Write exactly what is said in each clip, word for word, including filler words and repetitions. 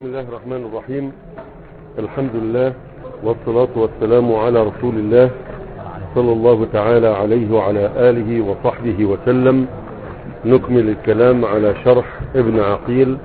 بسم الله الرحمن الرحيم. الحمد لله والصلاة والسلام على رسول الله صلى الله تعالى عليه وعلى آله وصحبه وسلم. نكمل الكلام على شرح ابن عقيل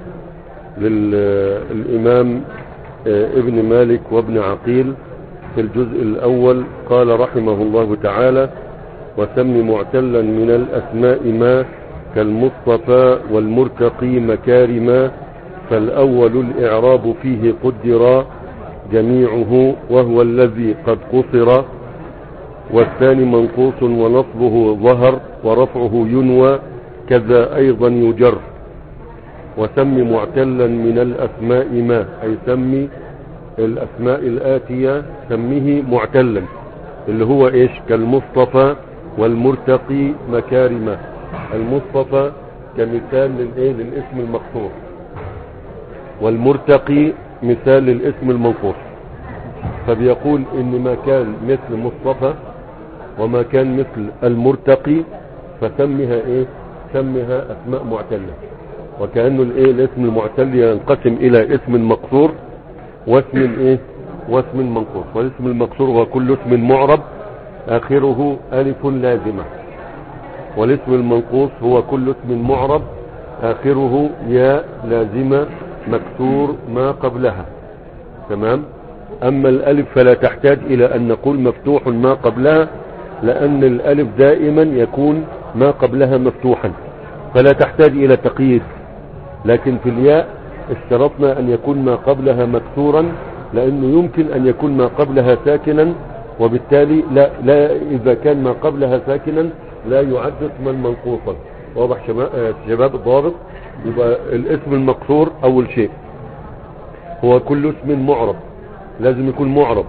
للإمام ابن مالك وابن عقيل في الجزء الأول. قال رحمه الله تعالى: وسم معتلا من الأسماء ما كالمصطفى والمرتقي مكارما، فالأول الإعراب فيه قدر جميعه وهو الذي قد قصر، والثاني منقوص ونصبه ظهر ورفعه ينوى كذا أيضا يجر. وسم معتلا من الأسماء ما، أي سمي الأسماء الآتية سميه معتلا، اللي هو إيش؟ كالمصطفى والمرتقي مكارما. المصطفى كمثال للإيه؟ للاسم المقصور، والمرتقي مثال للاسم المنقوص. فبيقول ان ما كان مثل مصطفى وما كان مثل المرتقي فسمها ايه؟ سمها اسماء معتلة. وكأنه الايه؟ الاسم المعتل ينقسم الى اسم مقصور واسم ايه؟ واسم منقوص. والاسم المقصور هو كل اسم معرب اخره الف لازمة، والاسم المنقوص هو كل اسم معرب اخره ياء لازمة مكسور ما قبلها. تمام. اما الالف فلا تحتاج الى ان نقول مفتوح ما قبلها، لان الالف دائما يكون ما قبلها مفتوحا فلا تحتاج الى تقييد. لكن في الياء اشترطنا ان يكون ما قبلها مكسورا، لانه يمكن ان يكون ما قبلها ساكنا، وبالتالي لا, لا اذا كان ما قبلها ساكنا لا يعد اسما منقوصا. واضح شباب الضابط؟ يبقى الاسم المقصور اول شيء هو كل اسم معرب، لازم يكون معرب،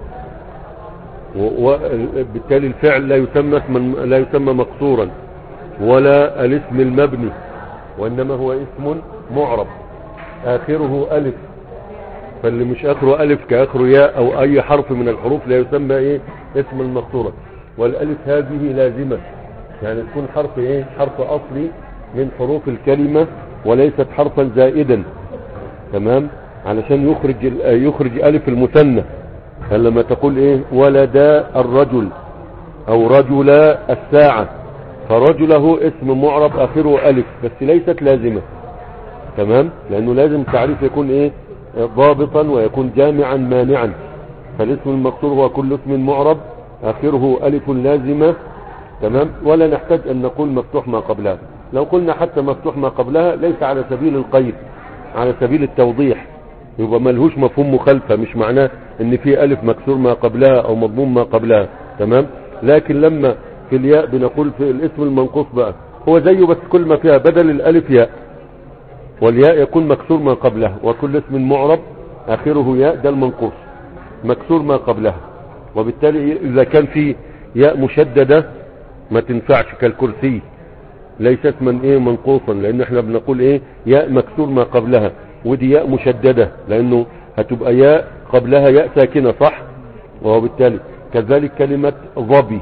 وبالتالي الفعل لا يسمى اسما لا يسمى مقصورا، ولا الاسم المبني، وانما هو اسم معرب اخره الف. فاللي مش اخره الف كاخره ياء او اي حرف من الحروف لا يسمى ايه؟ اسما مقصورا. والالف هذه لازمة، يعني تكون حرف ايه؟ حرف اصلي من حروف الكلمة وليست حرفا زائدا. تمام. علشان يخرج يخرج الف المثنى. لما تقول ايه؟ ولد الرجل او رجل الساعة، فرجله اسم معرب اخره الف بس ليست لازمة. تمام. لانه لازم تعريف يكون ايه؟ ضابطا ويكون جامعا مانعا. فالاسم المقصور هو كل اسم معرب اخره الف لازمة. تمام. ولا نحتاج ان نقول مفتوح ما قبلها. لو قلنا حتى مفتوح ما قبلها ليس على سبيل القيد، على سبيل التوضيح، يبقى ملهوش مفهوم مخالفة. مش معناه ان في الف مكسور ما قبلها او مضموم ما قبلها. تمام. لكن لما في الياء بنقول في الاسم المنقوص بقى هو زيه، بس كل ما فيها بدل الالف ياء، والياء يكون مكسور ما قبلها. وكل اسم معرب اخره ياء ده المنقوص مكسور ما قبلها. وبالتالي اذا كان في ياء مشددة ما تنفعش، كالكرسي ليس اسما ايه؟ منقوصا، لان احنا بنقول ايه؟ ياء مكسور ما قبلها، ودي ياء مشددة لانه هتبقى ياء قبلها ياء ساكنة، صح؟ وبالتالي كذلك كلمة ظبي.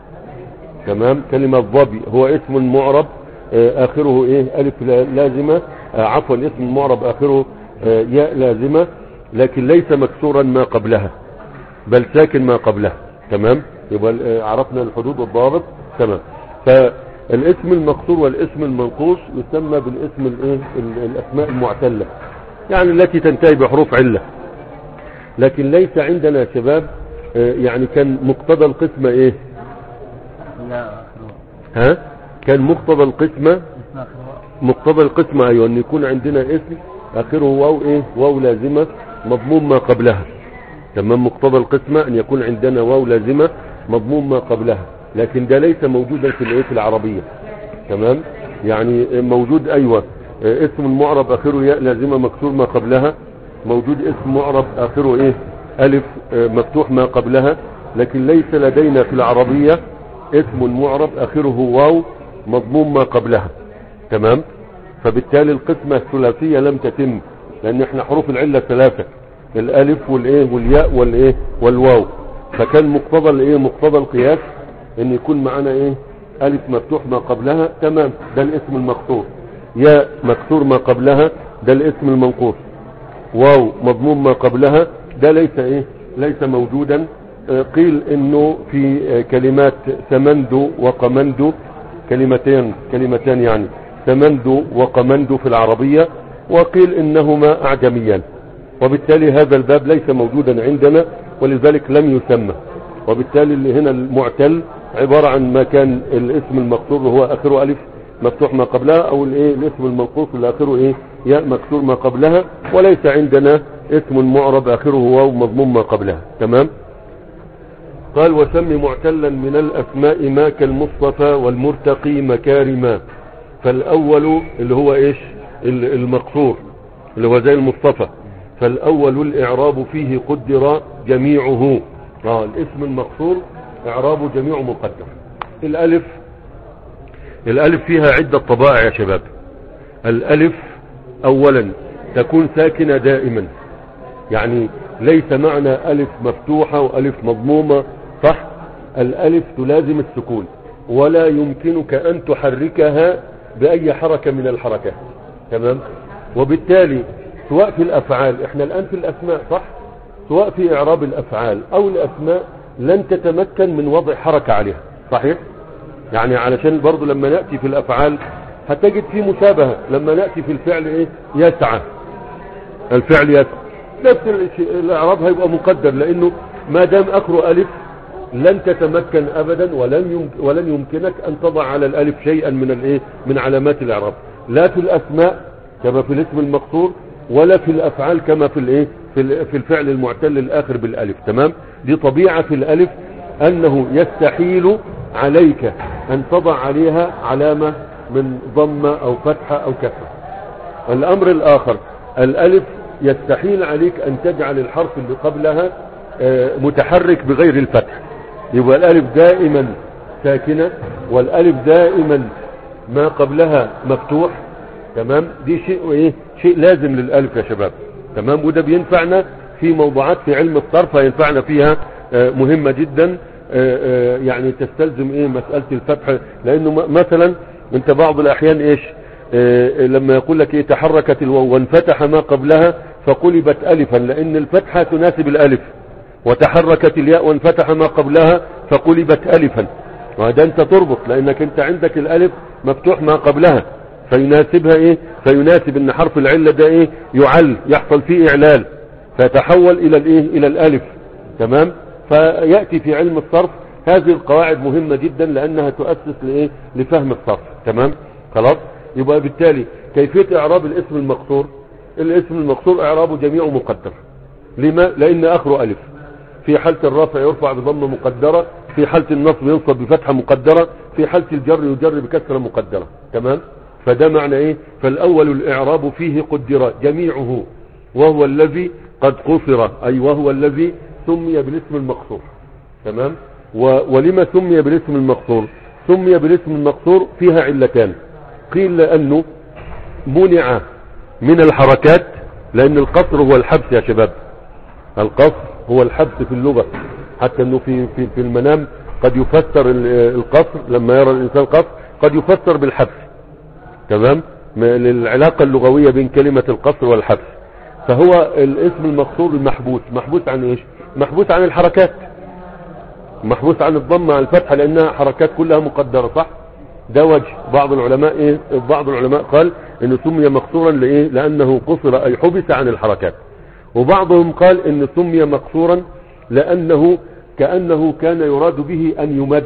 تمام. كلمة ظبي هو اسم معرب اخره ايه؟ الف لازمة، عفوا اسم معرب اخره ياء لازمة، لكن ليس مكسورا ما قبلها بل ساكن ما قبلها. تمام. يبقى عرفنا الحدود والضابط. تمام. فالاسم المقصور والاسم المنقوص يسمى بالاسم الايه؟ الاسماء المعتلة، يعني التي تنتهي بحروف علة. لكن ليس عندنا شباب يعني كان مقتضى القسمة ايه؟ ها؟ كان مقتضى القسمة مقتضى القسمة ايوه ان يكون عندنا اسم اخره واو ايه؟ واو لازمة مضموم ما قبلها. تمام. مقتضى القسمة ان يكون عندنا واو لازمة مضموم ما قبلها، لكن ده ليس موجودا في الايه؟ في العربية. تمام. يعني موجود ايوه اسم معرب اخره ياء لازمة مكسور ما قبلها، موجود اسم معرب اخره ايه؟ الف مفتوح ما قبلها، لكن ليس لدينا في العربية اسم معرب اخره واو مضموم ما قبلها. تمام. فبالتالي القسمة الثلاثية لم تتم، لان احنا حروف العلة ثلاثة، الالف والايه؟ والياء والايه؟ والواو. فكان مقتضى الايه؟ مقتضى القياس ان يكون معنا ايه؟ الف مفتوح ما قبلها. تمام. ده الاسم المقصور. ياء مكسور ما قبلها، ده الاسم المنقوص. واو مضموم ما قبلها، ده ليس ايه ليس موجودا. قيل انه في كلمات سمند وقمند، كلمتين كلمتان يعني سمند وقمند في العربية، وقيل انهما اعجميان، وبالتالي هذا الباب ليس موجودا عندنا ولذلك لم يسمى. وبالتالي اللي هنا المعتل عبارة عن ما كان الاسم المقصور هو اخره الف مفتوح ما قبلها، او الايه الاسم المنقوص اللي اخره ايه ياء مكسور ما قبلها، وليس عندنا اسم معرب اخره واو مضموم ما قبلها. تمام. قال وسم معتلا من الاسماء ما كالمصطفى والمرتقي مكارما. فالاول اللي هو ايش المقصور اللي هو زي المصطفى، فالاول الاعراب فيه قدر جميعه. اه الاسم المقصور اعرابه جميع مقدر. الالف الالف فيها عدة طبائع يا شباب. الالف اولا تكون ساكنة دائما، يعني ليس معنى الف مفتوحة والف مضمومة، صح؟ الالف تلازم السكون ولا يمكنك ان تحركها باي حركة من الحركات. تمام. وبالتالي سواء في الافعال، احنا الان في الاسماء صح، سواء في اعراب الافعال او الاسماء لن تتمكن من وضع حركة عليها، صحيح؟ يعني علشان برضو لما نأتي في الافعال هتجد في مشابهة. لما نأتي في الفعل ايه يسعى، الفعل يسعى نفس الشيء، الاعراب هيبقى مقدر، لانه ما دام اخره الف لن تتمكن ابدا ولن يمكن ولن يمكنك ان تضع على الالف شيئا من الايه من علامات الاعراب، لا في الاسماء كما في الاسم المقصور، ولا في الافعال كما في الايه في في الفعل المعتل الاخر بالالف. تمام. دي طبيعة في الالف انه يستحيل عليك ان تضع عليها علامة من ضمة او فتحة او كسرة. الامر الاخر الالف يستحيل عليك ان تجعل الحرف اللي قبلها متحرك بغير الفتح، يبقى الالف دائما ساكنة والالف دائما ما قبلها مفتوح. تمام. دي شيء ايه شيء لازم للالف يا شباب. تمام. وده بينفعنا في موضوعات في علم الصرف، ينفعنا فيها مهمة جدا، يعني تستلزم ايه مسألة الفتح. لانه مثلا انت بعض الاحيان ايش لما يقول لك ايه تحركت الواو وانفتح ما قبلها فقلبت الفا، لان الفتحة تناسب الالف، وتحركت الياء وانفتح ما قبلها فقلبت الفا، وهذا انت تربط لانك انت عندك الالف مفتوح ما قبلها فيناسبها ايه فيناسب ان حرف العلة ده ايه يعل، يحصل فيه اعلال فيتحول الى الايه الى الالف. تمام. فيأتي في علم الصرف هذه القواعد مهمة جدا لانها تؤسس لايه لفهم الصرف. تمام. خلاص. يبقى بالتالي كيفية اعراب الاسم المقصور، الاسم المقصور اعرابه جميع مقدر. لما؟ لان اخره الف، في حالة الرفع يرفع بضمة مقدرة، في حالة النصب ينصب بفتحة مقدرة، في حالة الجر يجر بكسرة مقدرة. تمام. فده معنى ايه فالاول الاعراب فيه قدر جميعه وهو الذي قد قصر، اي وهو الذي سمي بالاسم المقصور. تمام. ولما سمي بالاسم المقصور؟ سمي بالاسم المقصور فيها علتان. قيل لانه منع من الحركات، لان القصر هو الحبس يا شباب، القصر هو الحبس في اللغة، حتى انه في في في المنام قد يفسر القصر لما يرى الانسان قصر قد يفسر بالحبس. تمام. للعلاقة اللغوية بين كلمة القصر والحبس. فهو الاسم المقصور المحبوس، محبوس عن ايش؟ محبوس عن الحركات، محبوس عن الضمة عن الفتحة لانها حركات كلها مقدرة، صح؟ ده وجه. بعض العلماء ايه بعض العلماء قال انه سمي مقصورا لايه لانه قصر اي حبس عن الحركات، وبعضهم قال ان سمي مقصورا لانه كأنه كان يراد به ان يمد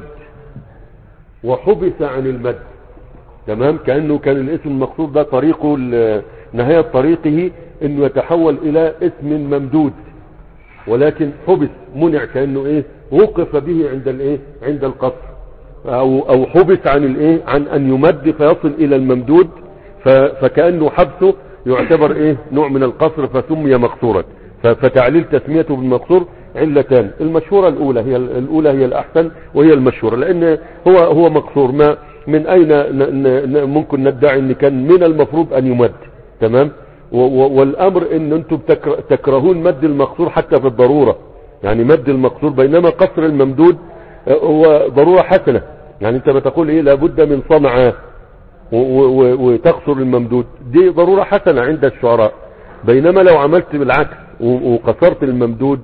وحبس عن المد. تمام. كأنه كان الاسم المقصور ده طريقه نهاية طريقه انه يتحول الى اسم ممدود، ولكن حبس منع، كأنه ايه وقف به عند الايه عند القصر، او او حبس عن الايه عن ان يمد فيصل الى الممدود، فكأنه حبسه يعتبر ايه نوع من القصر فسمي مقصورا. فتعليل تسميته بالمقصور علتان، المشهورة الاولى هي الاولى هي الاحسن وهي المشهورة، لان هو هو مقصور. ما من اين ممكن ندعي ان كان من المفروض ان يمد؟ تمام. والامر ان انتم تكرهون مد المقصور حتى في الضرورة، يعني مد المقصور، بينما قصر الممدود هو ضرورة حسنة. يعني انت بتقول ايه لابد من صنعاء وتقصر الممدود، دي ضرورة حسنة عند الشعراء. بينما لو عملت بالعكس وقصرت الممدود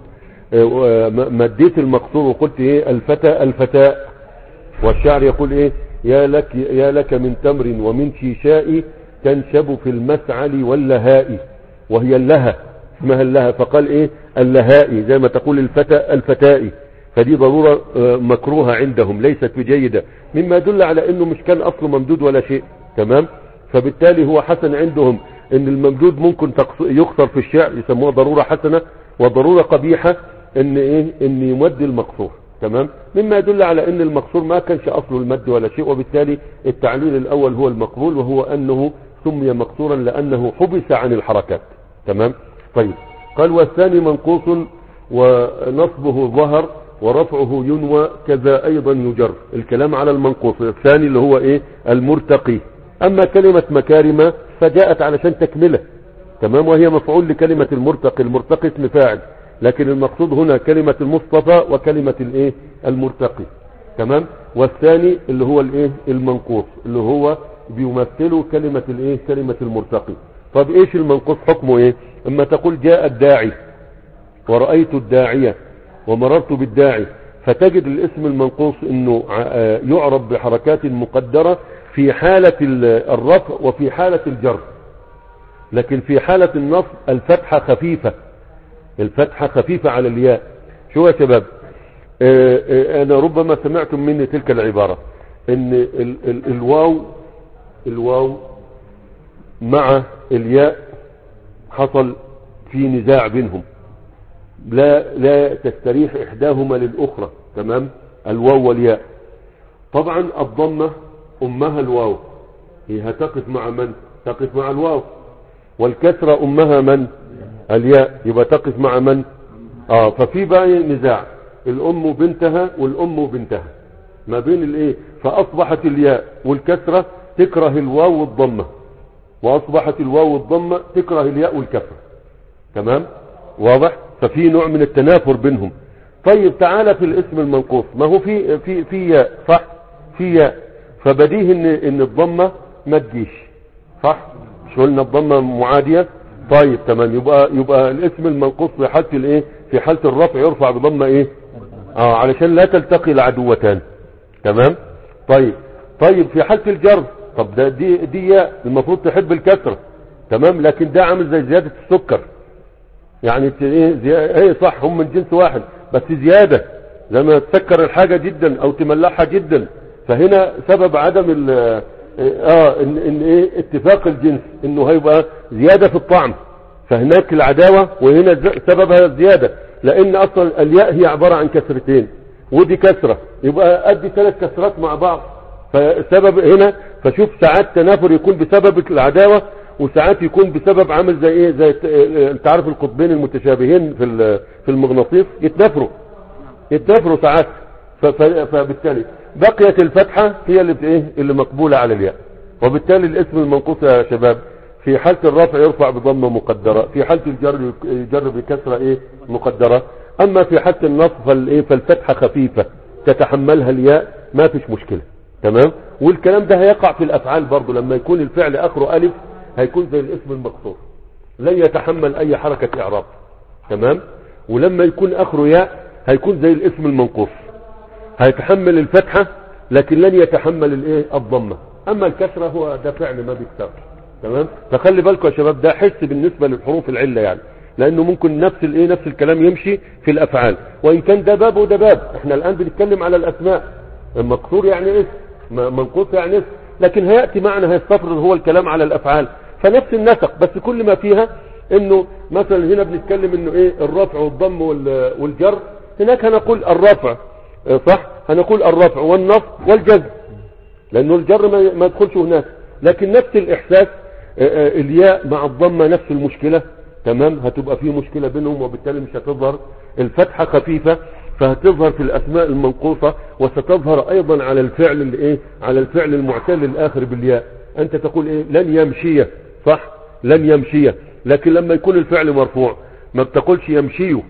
مديت المقصور وقلت ايه الفتى الفتاء، والشعر يقول ايه يا لك يا لك من تمر ومن شيشاء تنشب في المسعل واللهاء، وهي اللهى اسمها اللهى، فقال ايه اللهاء زي ما تقول الفتى الفتاء. فدي ضرورة مكروهة عندهم ليست بجيدة، مما يدل على انه مش كان اصله ممدود ولا شيء. تمام. فبالتالي هو حسن عندهم ان الممدود ممكن يقصر في الشعر، يسموها ضرورة حسنة، وضرورة قبيحة ان ايه ان يمد المقصور. تمام. مما يدل على ان المقصور ما كانش اصله المد ولا شيء، وبالتالي التعليل الاول هو المقبول، وهو انه سمي مقصورا لانه حبس عن الحركات. تمام. طيب قال والثاني منقوص ونصبه ظهر ورفعه ينوى كذا ايضا يجر. الكلام على المنقوص الثاني اللي هو ايه المرتقي. اما كلمة مكارم فجاءت علشان تكمله. تمام. وهي مفعول لكلمة المرتقي، المرتقي اسم فاعل، لكن المقصود هنا كلمة المصطفى وكلمة الايه المرتقي. تمام. والثاني اللي هو الايه المنقوص اللي هو بيمثله كلمة الايه كلمة المرتقي. طب ايش المنقوص حكمه ايه؟ اما تقول جاء الداعي ورأيت الداعية ومررت بالداعي، فتجد الاسم المنقوص انه يعرب بحركات مقدرة في حالة الرفع وفي حالة الجر، لكن في حالة النصب الفتحة خفيفة، الفتحة خفيفة على الياء. شو يا شباب؟ اه اه انا ربما سمعتم مني تلك العبارة ان ال ال الواو الواو مع الياء حصل في نزاع بينهم، لا لا تستريح احداهما للاخرى. تمام. الواو والياء. طبعا الضمة امها الواو، هي هتقف مع من؟ تقف مع الواو. والكسرة امها من؟ الياء، يبقى تقف مع من؟ اه ففي بقى نزاع الام بنتها والام بنتها ما بين الايه، فاصبحت الياء والكسرة تكره الواو والضمة، واصبحت الواو والضمة تكره الياء والكسرة. تمام. واضح؟ ففي نوع من التنافر بينهم. طيب تعالى في الاسم المنقوص، ما هو في في في ياء صح، في ياء، فبديه ان ان الضمه ما تجيش صح، مش قلنا الضمه معاديه؟ طيب تمام. يبقى يبقى الاسم المنقوص في حاله الايه في حاله الرفع يرفع بضمه ايه اه علشان لا تلتقي العدوتان. تمام. طيب طيب في حاله الجر، طب ده دي دي ياء المفروض تحب الكسره. تمام. لكن ده عامل زي زياده السكر، يعني ايه ايه صح هم من جنس واحد بس زيادة، لما تسكر الحاجة جدا او تملحها جدا، فهنا سبب عدم ال اه ان, إن ايه اتفاق الجنس انه هيبقى زيادة في الطعم، فهناك العداوة وهنا سببها الزيادة، لان اصلا الياء هي عبارة عن كسرتين ودي كسرة، يبقى ادي ثلاث كسرات مع بعض، فسبب هنا فشوف ساعات تنافر يكون بسبب العداوة، وساعات يكون بسبب عامل زي ايه زي انت عارف القطبين المتشابهين في في المغناطيس يتنافروا يتنافروا ساعات، فبالتالي بقيت الفتحة هي اللي ايه اللي مقبولة على الياء. وبالتالي الاسم المنقوص يا شباب في حالة الرفع يرفع بضمة مقدرة، في حالة الجر يجر بكسرة ايه مقدرة، اما في حالة النصب فالايه فالفتحة خفيفة تتحملها الياء ما فيش مشكلة. تمام. والكلام ده هيقع في الافعال برضو، لما يكون الفعل اخره الف هيكون زي الاسم المقصور لن يتحمل اي حركة اعراب. تمام. ولما يكون اخره ياء هيكون زي الاسم المنقوص هيتحمل الفتحة لكن لن يتحمل الايه الضمة، اما الكسرة هو ده فعل ما بيكسر. تمام. فخلي بالكم يا شباب ده حس بالنسبة للحروف العلة يعني، لانه ممكن نفس الايه نفس الكلام يمشي في الافعال، وان كان ده باب وده باب. احنا الان بنتكلم على الاسماء، المقصور يعني اسم، منقوص يعني اسم، لكن هيأتي معنا هيستفرض هو الكلام على الافعال، فنفس النسق بس كل ما فيها انه مثلا هنا بنتكلم انه ايه الرفع والضم والجر، هناك هنقول الرفع صح، هنقول الرفع والنصب والجزم، لانه الجر ما يدخلش هناك، لكن نفس الاحساس الياء مع الضمه نفس المشكله. تمام. هتبقى فيه مشكله بينهم، وبالتالي مش هتظهر الفتحه خفيفه، فهتظهر في الاسماء المنقوصه، وستظهر ايضا على الفعل الايه على الفعل المعتل الاخر بالياء. انت تقول ايه لن يمشي صح، لن يمشي، لكن لما يكون الفعل مرفوع ما بتقولش يمشيه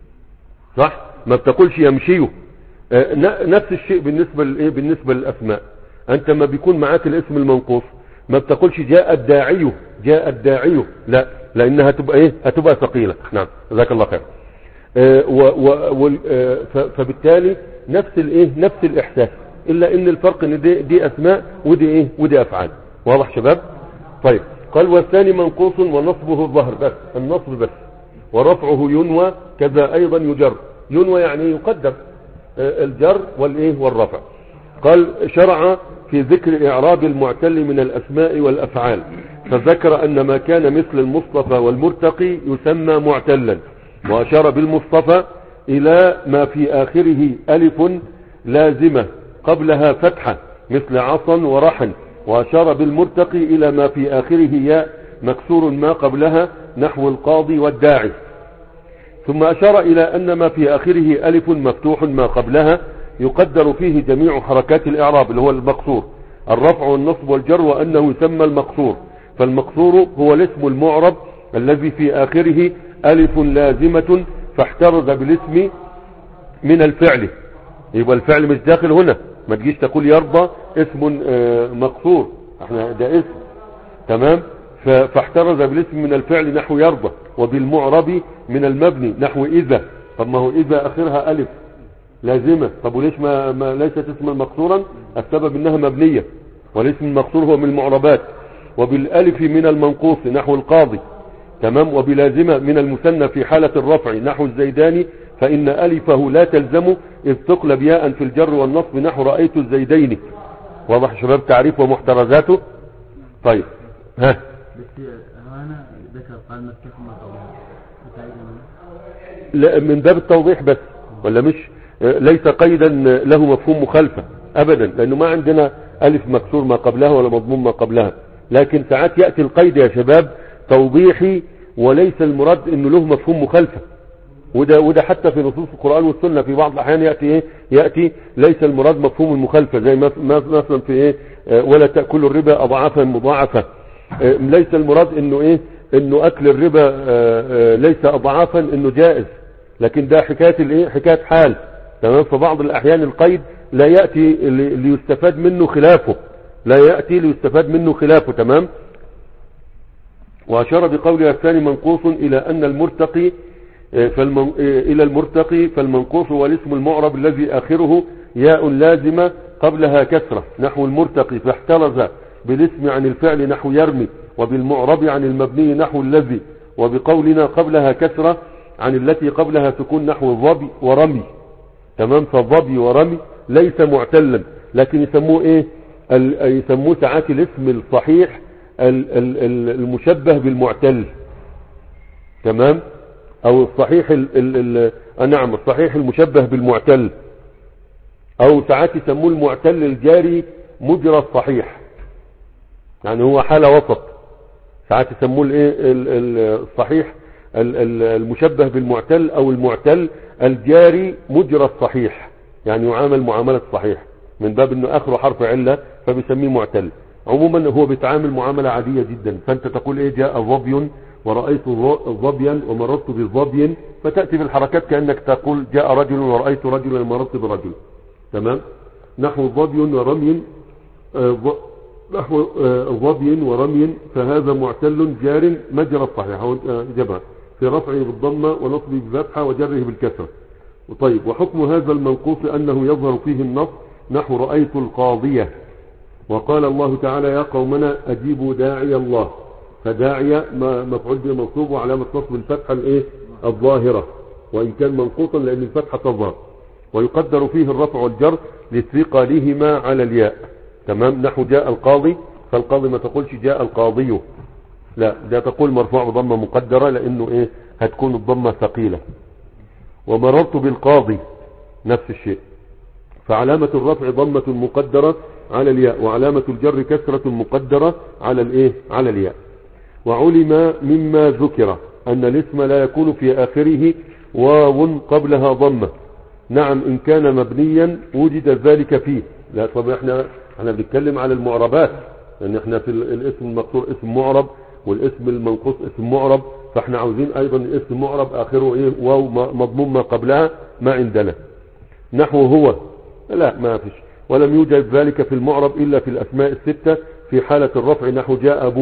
صح، ما بتقولش يمشيه. آه نفس الشيء بالنسبه لايه بالنسبه للاسماء، انت ما بيكون معاك الاسم المنقوص ما بتقولش جاء الداعي جاء الداعي، لا لانها هتبقى ايه هتبقى ثقيلة. نعم جزاك الله خير. آه و و آه فبالتالي نفس الايه نفس الاحساس، الا ان الفرق ان دي, دي اسماء ودي ايه ودي افعال. واضح شباب؟ طيب قال والثاني منقوص ونصبه الظهر بس، النصب بس، ورفعه ينوى كذا ايضا يجر. ينوى يعني يقدم الجر والايه والرفع. قال شرع في ذكر اعراب المعتل من الاسماء والافعال، فذكر ان ما كان مثل المصطفى والمرتقي يسمى معتلا، واشار بالمصطفى الى ما في اخره الف لازمة قبلها فتحة مثل عصا ورحن، واشار بالمرتقي الى ما في اخره ياء مكسور ما قبلها نحو القاضي والداعي. ثم أشار إلى أن ما في آخره ألف مفتوح ما قبلها يقدر فيه جميع حركات الإعراب اللي هو المقصور، الرفع والنصب والجر، وأنه يسمى المقصور. فالمقصور هو الاسم المعرب الذي في آخره ألف لازمة فاحترز بالاسم من الفعل. يبقى الفعل مش داخل هنا، ما تجيش تقول يرضى اسم مقصور، احنا ده اسم تمام. فاحترز بالاسم من الفعل نحو يرضى، وبالمعرب من المبني نحو إذا. طب ما هو إذا آخرها ألف لازمة، طب وليش ما, ما ليست اسما مقصورا؟ السبب انها مبنية، والاسم المقصور هو من المعربات. وبالالف من المنقوص نحو القاضي تمام، وبلازمة من المثنى في حالة الرفع نحو الزيداني، فإن ألفه لا تلزم إذ تقلب ياء في الجر والنصب نحو رأيت الزيدين. واضح شباب تعريف ومحترزاته؟ طيب ها بس هنا ذكر قال مفتوح ما قبلها لا من باب التوضيح بس، ولا مش ليس قيدا له مفهوم مخالفة ابدا، لانه ما عندنا الف مكسور ما قبلها ولا مضموم ما قبلها. لكن ساعات يأتي القيد يا شباب توضيحي، وليس المراد انه له مفهوم مخالفة. وده, وده حتى في نصوص القرآن والسنة في بعض الاحيان يأتي ايه يأتي ليس المراد مفهوم المخالفة، زي مثلا في ايه ولا تأكلوا الربا اضعافا مضاعفة. ليس المراد انه ايه انه اكل الربا ليس اضعافا انه جائز، لكن ده حكاية الايه حكاية حال تمام. فبعض الاحيان القيد لا يأتي ليستفاد منه خلافه، لا يأتي ليستفاد منه خلافه تمام. واشار بقولها الثاني منقوص الى ان المرتقي فالمن... الى المرتقي فالمنقوص والاسم المعرب الذي اخره ياء لازمة قبلها كسرة نحو المرتقي فاحترز بالاسم عن الفعل نحو يرمي، وبالمعرب عن المبني نحو الذي، وبقولنا قبلها كسرة عن التي قبلها سكون نحو الظبي ورمي تمام. فالظبي ورمي ليس معتلا، لكن يسموه ايه ال... يسموه ساعات الاسم الصحيح ال... ال... المشبه بالمعتل تمام، او الصحيح ال... ال... ال... نعم الصحيح المشبه بالمعتل، او ساعات يسموه المعتل الجاري مجرى الصحيح، يعني هو حالة وسط. ساعات يسموه الايه الصحيح المشبه بالمعتل، او المعتل الجاري مجرى الصحيح، يعني يعامل معاملة الصحيح من باب انه اخره حرف علة فبيسميه معتل. عموما هو بيتعامل معاملة عادية جدا، فانت تقول ايه جاء ظبي ورأيت ظبيا ومررت بظبي، فتأتي بالحركات كأنك تقول جاء رجل ورأيت رجلا ومررت برجل تمام. نحو ظبي ورمي نحو ظبي ورمي فهذا معتل جار مجرى الصحيح جبهة في رفعه بالضمة ونصبه بالفتحة وجره بالكسرة. طيب وحكم هذا المنقوص أنه يظهر فيه النص نحو رأيت القاضية، وقال الله تعالى يا قومنا أجيبوا داعي الله، فداعي مفعول به منصوب وعلامة نصب الفتحة الايه الظاهرة، وإن كان منقوصا لأن الفتحة تظهر. ويقدر فيه الرفع والجر لثقلهما على الياء تمام. نحو جاء القاضي، فالقاضي ما تقولش جاء القاضي، لا ده تقول مرفوع بضمة مقدرة لأنه ايه هتكون الضمة ثقيلة. ومررت بالقاضي نفس الشيء، فعلامة الرفع ضمة مقدرة على الياء، وعلامة الجر كسرة مقدرة على الايه على الياء. وعلم مما ذكر أن الاسم لا يكون في آخره واو قبلها ضمة، نعم إن كان مبنيا وجد ذلك فيه. لا طب احنا احنا بنتكلم على المعربات، لان احنا في الاسم المقصور اسم معرب والاسم المنقوص اسم معرب، فاحنا عاوزين ايضا الاسم معرب اخره ايه واو مضموم ما قبلها ما عندنا. نحو هو لا ما فيش، ولم يوجد ذلك في المعرب الا في الاسماء الستة في حالة الرفع نحو جاء ابوه،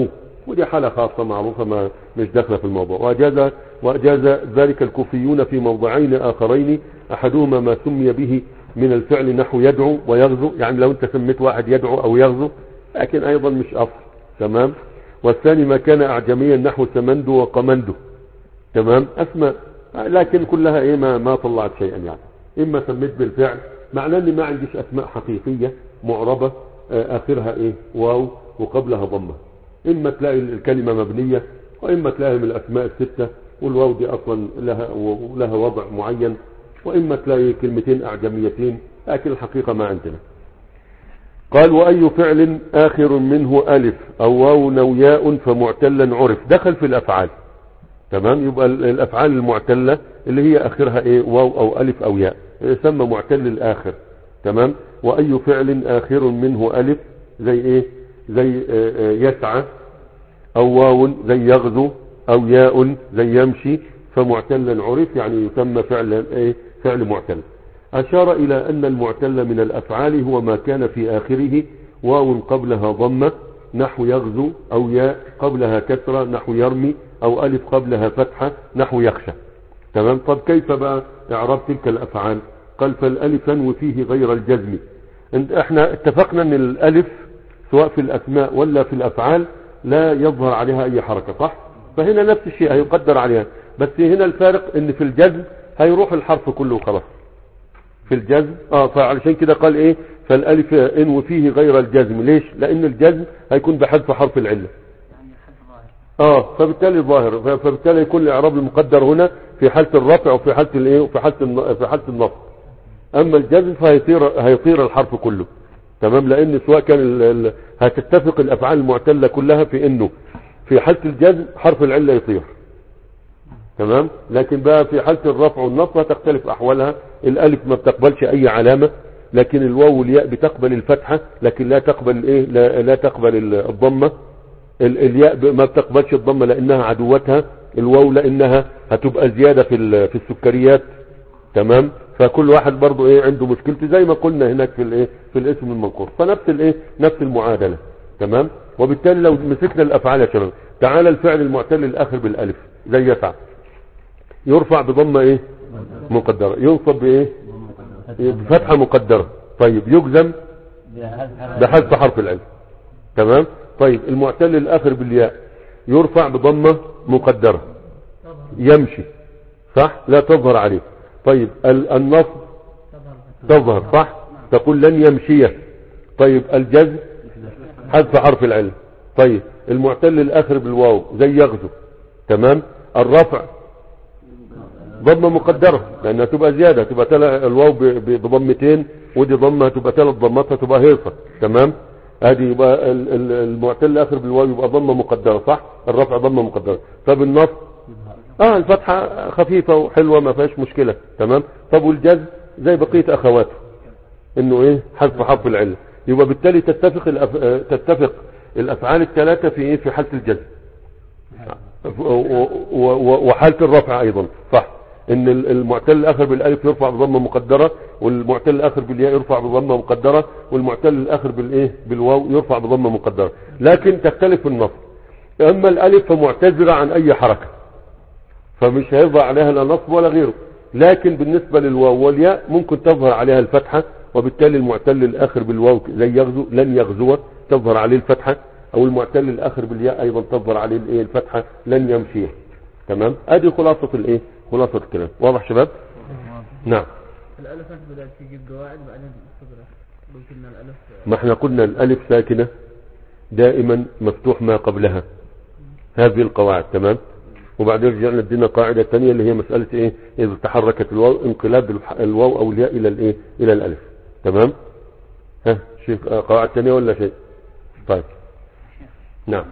ودي حالة خاصة معروفة ما مش داخلة في الموضوع. وأجاز, وأجاز ذلك الكوفيون في موضعين آخرين، أحدهما ما سمي به من الفعل نحو يدعو ويغزو، يعني لو أنت سميت واحد يدعو أو يغزو لكن أيضا مش أصل. تمام. والثاني ما كان أعجميا نحو سمندو وقمندو. تمام. أسماء لكن كلها إيه ما, ما طلعت شيئا يعني. إما سميت بالفعل معناه أني ما عنديش أسماء حقيقية معربة آخرها إيه واو وقبلها ضمة، إما تلاقي الكلمة مبنية وإما تلاقي من الأسماء الستة والواو دي أصلا لها, لها وضع معين، وإما تلاقي كلمتين أعجميتين، لكن الحقيقة ما عندنا. قال وأي فعل آخر منه ألف أو واو أو ياء فمعتلا عرف. دخل في الأفعال. تمام. يبقى الأفعال المعتلة اللي هي آخرها إيه واو أو ألف أو ياء يسمى معتل الآخر. تمام. وأي فعل آخر منه ألف زي إيه زي يسعى، أو واو زي يغزو، أو ياء زي يمشي فمعتلا عرف، يعني يسمى فعل إيه فعل معتل. أشار إلى أن المعتل من الأفعال هو ما كان في آخره واو قبلها ضمة نحو يغزو، أو ياء قبلها كسرة نحو يرمي، أو ألف قبلها فتحة نحو يخشى. تمام. طب كيف بقى إعراب تلك الأفعال؟ قال فالألف ينوي فيه غير الجزم. احنا اتفقنا ان الألف سواء في الأسماء ولا في الأفعال لا يظهر عليها أي حركة، صح؟ فهنا نفس الشيء هيقدر عليها، بس هنا الفارق ان في الجزم هيروح الحرف كله خلاص في الجزم. اه فعلشان كده قال ايه فالألف ينوي فيه غير الجزم. ليش؟ لأن الجزم هيكون بحذف حرف العلة، اه فبالتالي ظاهر، فبالتالي يكون الاعراب المقدر هنا في حالة الرفع وفي حالة الايه وفي حالة في حالة النصب. اما الجزم فهيطير هيطير الحرف كله. تمام. لان سواء كان ال ال هتتفق الافعال المعتلة كلها في انه في حالة الجزم حرف العلة يطير. تمام. لكن بقى في حالة الرفع والنصب هتختلف احوالها. الالف ما بتقبلش اي علامة، لكن الواو والياء بتقبل الفتحة لكن لا تقبل الايه لا, لا تقبل الضمة. الياء ما بتقبلش الضمة لانها عدوتها، الواو لانها هتبقى زيادة في في السكريات. تمام. فكل واحد برضو ايه عنده مشكلته زي ما قلنا هناك في الايه في الاسم المنقوص، فنفس الايه نفس المعادلة. تمام. وبالتالي لو مسكنا الافعال يا شباب تعالى الفعل المعتل الاخر بالالف زي يسعى يرفع بضمة ايه مقدرة، ينصب بايه بفتحة مقدرة. طيب يجزم بحذف حرف العلة. تمام. طيب المعتل الاخر بالياء يرفع بضمة مقدرة يمشي، صح؟ لا تظهر عليه. طيب النصب تظهر، صح؟ تقول لن يمشي. طيب الجزم حذف حرف العلة. طيب المعتل الاخر بالواو زي يغزو. تمام. الرفع ضمة مقدرة لانها تبقى زيادة، تبقى تلا الواو بضمتين ودي ضمة تبقى ثلاث ضمات تبقى هيصة. تمام. ادي يبقى المعتل الاخر بالواو يبقى ضمة مقدرة، صح؟ الرفع ضمة مقدرة. طب النصب اه الفتحة خفيفة وحلوة ما فيهاش مشكلة. تمام. طب والجزم زي بقية اخواته انه ايه حذف حرف العلة. يبقى بالتالي تتفق الأف... تتفق الافعال الثلاثة في ايه في حالة الجزم وحالة الرفع ايضا، صح؟ ان المعتل الاخر بالالف يرفع بضمة مقدرة، والمعتل الاخر بالياء يرفع بضمة مقدرة، والمعتل الاخر بالايه بالواو يرفع بضمة مقدرة. لكن تختلف النص. اما الالف فمعتذرة عن اي حركة فمش هيظهر عليها لا نصب ولا غيره، لكن بالنسبة للواو والياء ممكن تظهر عليها الفتحة، وبالتالي المعتل الاخر بالواو زي يغزو لن يغزو تظهر عليه الفتحة، او المعتل الاخر بالياء ايضا تظهر عليه الايه الفتحة لن يمشي. تمام. ادي خلاصة الايه خلاصة الكلام. واضح شباب؟ نعم. الالف بدأت تجيب قواعد بعدين تستدرك. قلت ان الالف ما احنا قلنا الالف ساكنة دائما مفتوح ما قبلها هذه القواعد. تمام. وبعدين رجعنا ادينا قاعدة ثانية اللي هي مسألة ايه اذا تحركت الواو انقلاب الواو او الياء الى الايه الى الالف. تمام. ها شيء قواعد ثانية ولا شيء؟ طيب نعم.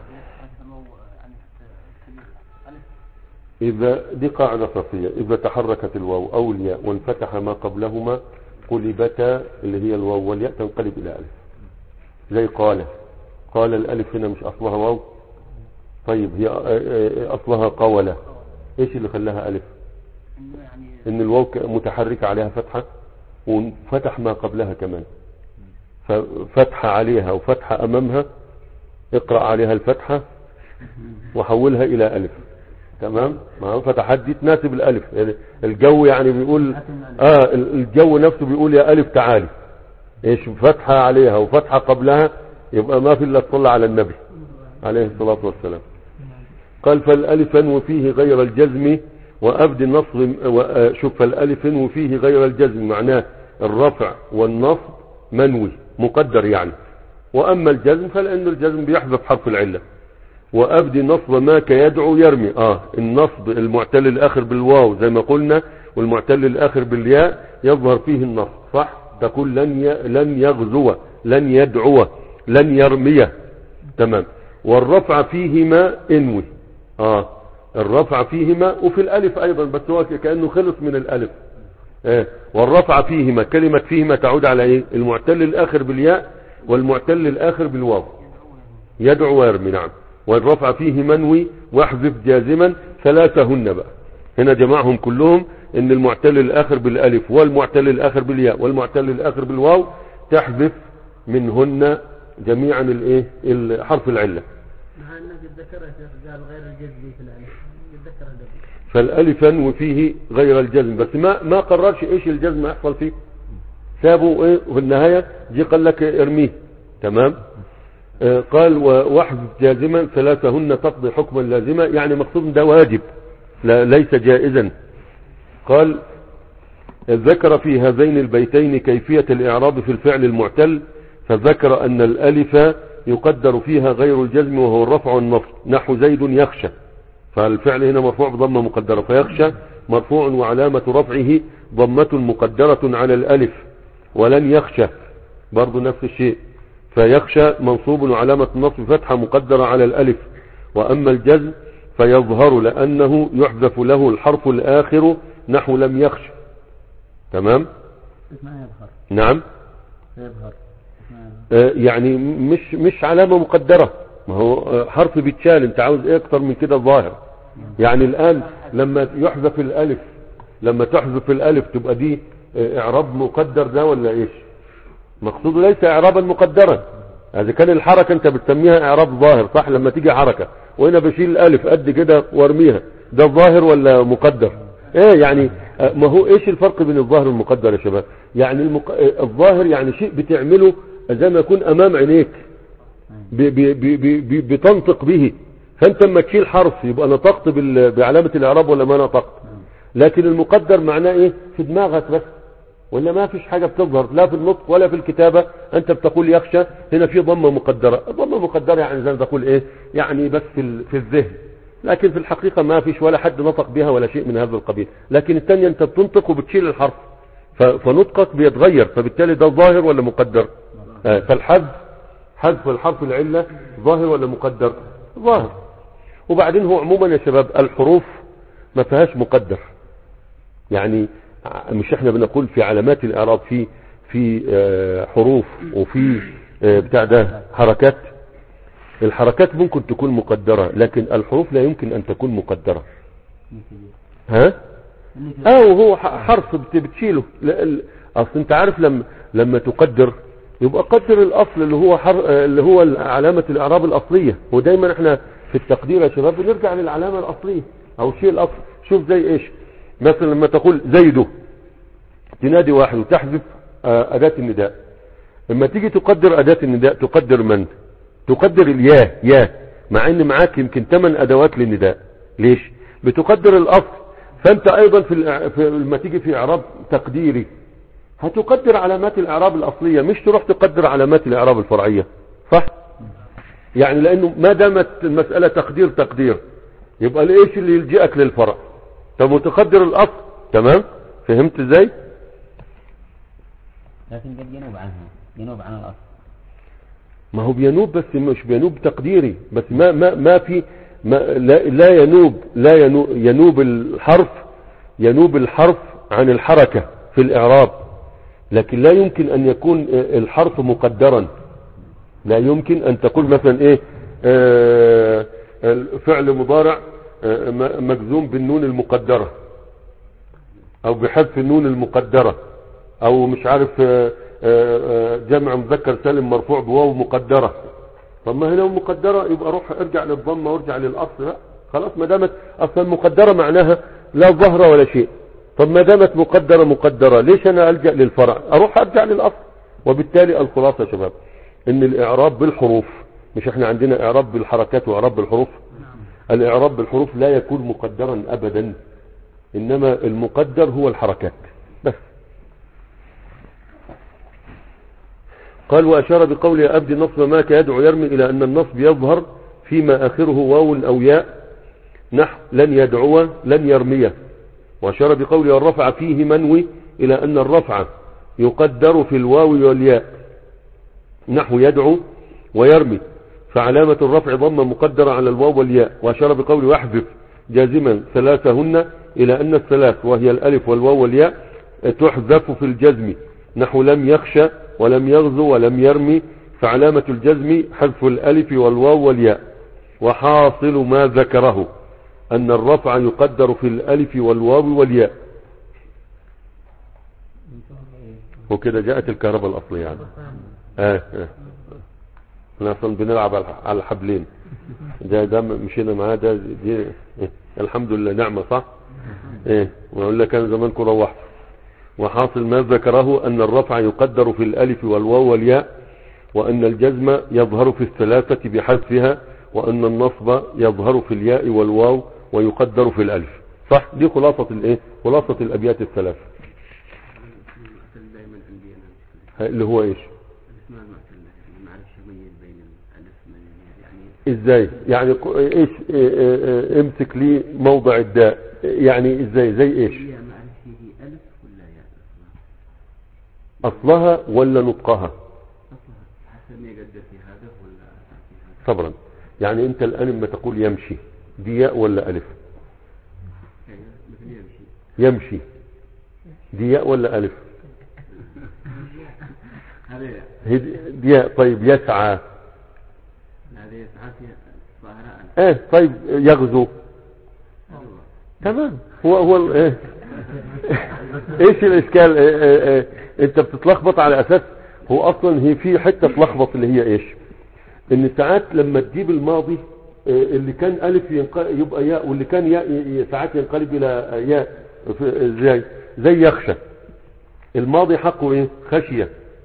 إذا دي قاعدة صرفية، إذا تحركت الواو أو الياء وانفتح ما قبلهما قلبتا اللي هي الواو والياء تنقلب إلى ألف. زي قال قال الألف هنا مش أصلها واو. طيب هي أصلها قولة، إيش اللي خلاها ألف؟ إن الواو متحركة عليها فتحة وانفتح ما قبلها كمان، ففتحة عليها وفتحة أمامها اقرأ عليها الفتحة وحولها الى الف. تمام. ما هو فتحات دي تناسب الالف، يعني الجو يعني بيقول اه الجو نفسه بيقول يا الف تعالي، ايش فتحة عليها وفتحة قبلها، يبقى ما في الا تصلى على النبي عليه الصلاة والسلام. قال فالالف وفيه غير الجزم وابد النصب. شوف فالالف وفيه غير الجزم معناه الرفع والنصب منوي مقدر يعني، واما الجزم فلان الجزم بيحذف حرف العله. وابدي نصب ما كيدعو يرمي، اه النصب المعتل الاخر بالواو زي ما قلنا، والمعتل الاخر بالياء يظهر فيه النصب، صح؟ تقول لن ي... لن يغزو، لن يدعو، لن يرمي. تمام. والرفع فيهما انوي، اه الرفع فيهما، وفي الالف ايضا بس هو كانه خلص من الالف. آه. والرفع فيهما، كلمه فيهما تعود على ايه؟ المعتل الاخر بالياء والمعتل الاخر بالواو، يدعو ويرمي. نعم. والرفع فيه منوي واحذف جازما ثلاثهن بقى، هنا جمعهم كلهم ان المعتل الاخر بالالف والمعتل الاخر بالياء والمعتل الاخر بالواو تحذف منهن جميعا الايه حرف العله. قال غير الجزم في الالف، يتذكرها ده. فالالفا وفيه غير الجزم، بس ما ما قررش ايش الجزم يحصل فيه، سابوا ايه وفي النهايه جي قال لك ارميه. تمام. قال واحذف جازما ثلاثهن تقضي حكما لازما، يعني مقصود ده واجب لا ليس جائزا. قال ذكر في هذين البيتين كيفية الإعراب في الفعل المعتل، فذكر أن الألف يقدر فيها غير الجزم وهو الرفع والنصب، نحو زيد يخشى، فالفعل هنا مرفوع بضمة مقدرة، فيخشى مرفوع وعلامة رفعه ضمة مقدرة على الألف. ولن يخشى برضو نفس الشيء، فيخشى منصوب وعلامة النصب فتحة مقدرة على الألف. وأما الجزم فيظهر لأنه يحذف له الحرف الآخر، نحو لم يخشى. تمام. نعم. يظهر آه يعني مش مش علامة مقدرة، ما هو حرف بيتشال، انت عاوز ايه اكتر من كده ظاهر؟ يعني الآن لما يحذف الألف، لما تحذف الألف تبقى دي اعراب مقدر ده ولا ايش؟ مقصوده ليس اعرابا مقدرا، اذا كان الحركة انت بتسميها اعراب ظاهر صح، لما تيجي حركة وهنا بشيل الالف قد كده وارميها، ده ظاهر ولا مقدر؟ ايه يعني ما هو ايش الفرق بين الظاهر والمقدر يا شباب؟ يعني المق... الظاهر يعني شيء بتعمله زي ما يكون امام عينيك، ب... ب... ب... ب... بتنطق به، فانت لما تشيل حرف يبقى نطقت بال... بعلامة الاعراب ولا ما نطقت. لكن المقدر معناه ايه؟ في دماغك بس، ولا ما فيش حاجة بتظهر لا في النطق ولا في الكتابة. انت بتقول يخشى، هنا في ضمة مقدرة، الضمة مقدرة يعني زي ما تقول ايه يعني بس في, في الذهن، لكن في الحقيقة ما فيش ولا حد نطق بها ولا شيء من هذا القبيل. لكن الثانية انت بتنطق وبتشيل الحرف، فنطقك بيتغير، فبالتالي ده ظاهر ولا مقدر؟ آه فالحذف حذف الحرف العلة ظاهر ولا مقدر؟ ظاهر. وبعدين هو عموما يا شباب الحروف ما فيهاش مقدر، يعني مش احنا بنقول في علامات الاعراب في في آه حروف وفي آه بتاع ده حركات، الحركات ممكن تكون مقدرة لكن الحروف لا يمكن ان تكون مقدرة. ها اه وهو حرف بتشيله، اصل انت عارف لما لما تقدر يبقى قدر الاصل اللي هو حر... اللي هو علامة الاعراب الاصلية، ودايما احنا في التقدير يا شباب بنرجع للعلامة الاصلية او الشيء الاصلي. شوف زي ايش مثلا لما تقول زيد تنادي واحد وتحذف اداة النداء، لما تيجي تقدر اداة النداء تقدر من؟ تقدر الياء، يا مع ان معاك يمكن ثمان ادوات للنداء. ليش؟ بتقدر الاصل. فانت ايضا في, في لما تيجي في اعراب تقديري هتقدر علامات الاعراب الاصلية، مش تروح تقدر علامات الاعراب الفرعية، صح؟ يعني لانه ما دامت المسألة تقدير تقدير يبقى ليش اللي يلجئك للفرع؟ طب وتقدر الاصل. تمام. فهمت ازاي؟ لكن قد ينوب عنها، ينوب عن الاصل. ما هو بينوب بس مش بينوب تقديري، بس ما ما ما في ما لا, لا ينوب لا ينوب, ينوب الحرف ينوب الحرف عن الحركة في الاعراب، لكن لا يمكن ان يكون الحرف مقدرا. لا يمكن ان تقول مثلا ايه آه فعل مضارع آه مجزوم بالنون المقدرة او بحذف النون المقدرة، او مش عارف آه آه جمع مذكر سالم مرفوع بواو مقدرة، طب ما هنا مقدرة يبقى روح ارجع للضمة وارجع للأصل. لا خلاص ما دامت أصلا مقدرة معناها لا ظهر ولا شيء. طب ما دامت مقدرة مقدرة ليش أنا ألجأ للفرع؟ أروح أرجع للأصل. وبالتالي الخلاصة يا شباب إن الإعراب بالحروف، مش إحنا عندنا إعراب بالحركات وإعراب بالحروف. الإعراب بالحروف لا يكون مقدرا أبدا، إنما المقدر هو الحركات بس. قال وأشار بقوله أبدي النصب معك يدعو يرمي إلى أن النصب يظهر فيما آخره واو أو ياء نحو لن يدعو لن يرميه. وأشار بقوله الرفع فيه منوي إلى أن الرفع يقدر في الواو والياء نحو يدعو ويرمي، فعلامة الرفع ضمة مقدرة على الواو والياء. وأشار بقوله واحذف جازما ثلاثهن إلى أن الثلاث وهي الألف والواو والياء تحذف في الجزم نحو لم يخشى ولم يغزو ولم يرمي، فعلامة الجزم حذف الألف والواو والياء. وحاصل ما ذكره أن الرفع يقدر في الألف والواو والياء. وكده جاءت الكهرباء الأصلية يعني. آه آه. احنا اصلا بنلعب على الحبلين. ده ده مشينا معاه ده دي إيه؟ الحمد لله نعمة صح. ايه واقول لك كان زمانكم روحت. وحاصل ما ذكره أن الرفع يقدر في الألف والواو والياء، وأن الجزم يظهر في الثلاثة بحذفها، وأن النصب يظهر في الياء والواو ويقدر في الألف. صح. دي خلاصة الايه خلاصة الأبيات الثلاث. اللي هو ايش ازاي يعني ايش اه اه امسك لي موضع الداء يعني ازاي زي ايش اصلها ولا نطقها صبرا. يعني انت الان لما تقول يمشي دي ياء ولا الف؟ يمشي دي ياء ولا الف؟ دي ياء. طيب يسعى ايه طيب يغزو تمام. هو هو ايه ايش الاشكال؟ إيه إيه إيه انت بتتلخبط على اساس هو اصلا هي في حته تلخبط اللي هي ايش ان ساعات لما تجيب الماضي اللي كان الف يبقى ياء واللي كان ياء ساعات ينقلب الى ياء زي زي يخشى. الماضي حقه ايه خشيه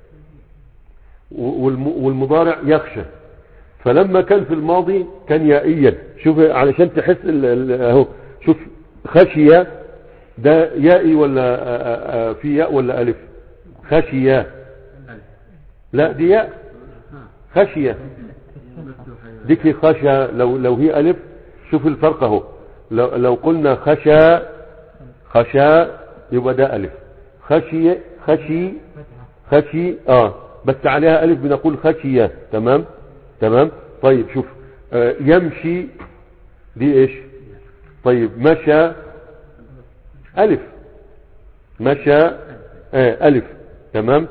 والمضارع يخشى، فلما كان في الماضي كان يائيا. شوف علشان تحس اهو شوف خشيه ده يائي ولا في ياء ولا الف؟ خشيه لا دي ياء خشيه ديك خشى. لو لو هي الف شوف الفرق اهو. لو لو قلنا خشى خشى يبقى ده الف. خشيه خشي خشي اه بس عليها الف بنقول خشيه. تمام تمام. طيب شوف آه يمشي دي ايش؟ طيب مشى الف مشى آه الف. تمام.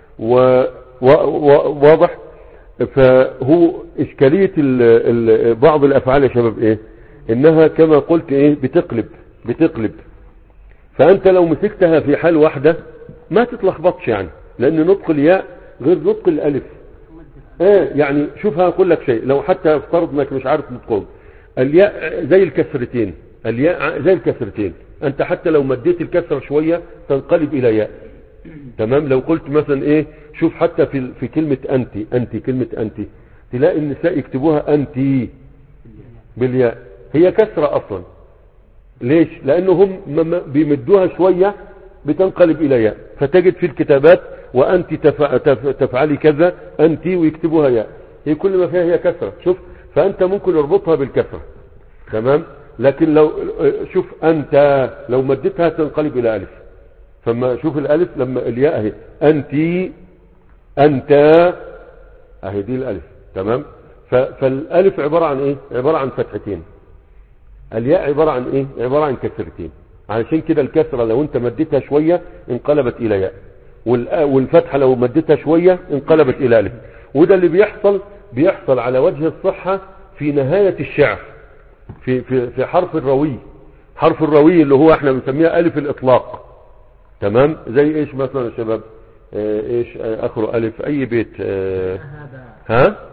وواضح. فهو اشكالية ال ال بعض الافعال يا شباب ايه انها كما قلت ايه بتقلب بتقلب. فانت لو مسكتها في حال واحدة ما تتلخبطش يعني، لان نطق الياء غير نطق الالف. ايه يعني شوفها اقول لك شيء. لو حتى افترض انك مش عارف نطقهم الياء زي الكسرتين. الياء زي الكسرتين. انت حتى لو مديت الكسرة شوية تنقلب الى ياء. تمام. لو قلت مثلا ايه شوف حتى في في كلمة انت انت كلمة انت تلاقي النساء يكتبوها انت بالياء هي كسرة اصلا. ليش؟ لانهم بيمدوها شوية بتنقلب الى ياء. فتجد في الكتابات وانت تفع تفعلي كذا انت ويكتبوها ياء. هي كل ما فيها هي كسرة. شوف فانت ممكن اربطها بالكسرة. تمام. لكن لو شوف انت لو مدتها تنقلب الى الف. فما شوف الالف لما الياء اهي انت انت اهي دي الالف. تمام. فالالف عبارة عن ايه عبارة عن فتحتين. الياء عبارة عن ايه عبارة عن كسرتين. علشان كده الكسرة لو انت مدتها شوية انقلبت الى ياء، والفتحة لو مدتها شوية انقلبت الى الف. وده اللي بيحصل بيحصل على وجه الصحة في نهاية الشعر في في في حرف الروي. حرف الروي اللي هو احنا بنسميها الف الاطلاق. تمام. زي ايش مثلا يا شباب؟ اه ايش اه اخره الف اي بيت؟ اه ها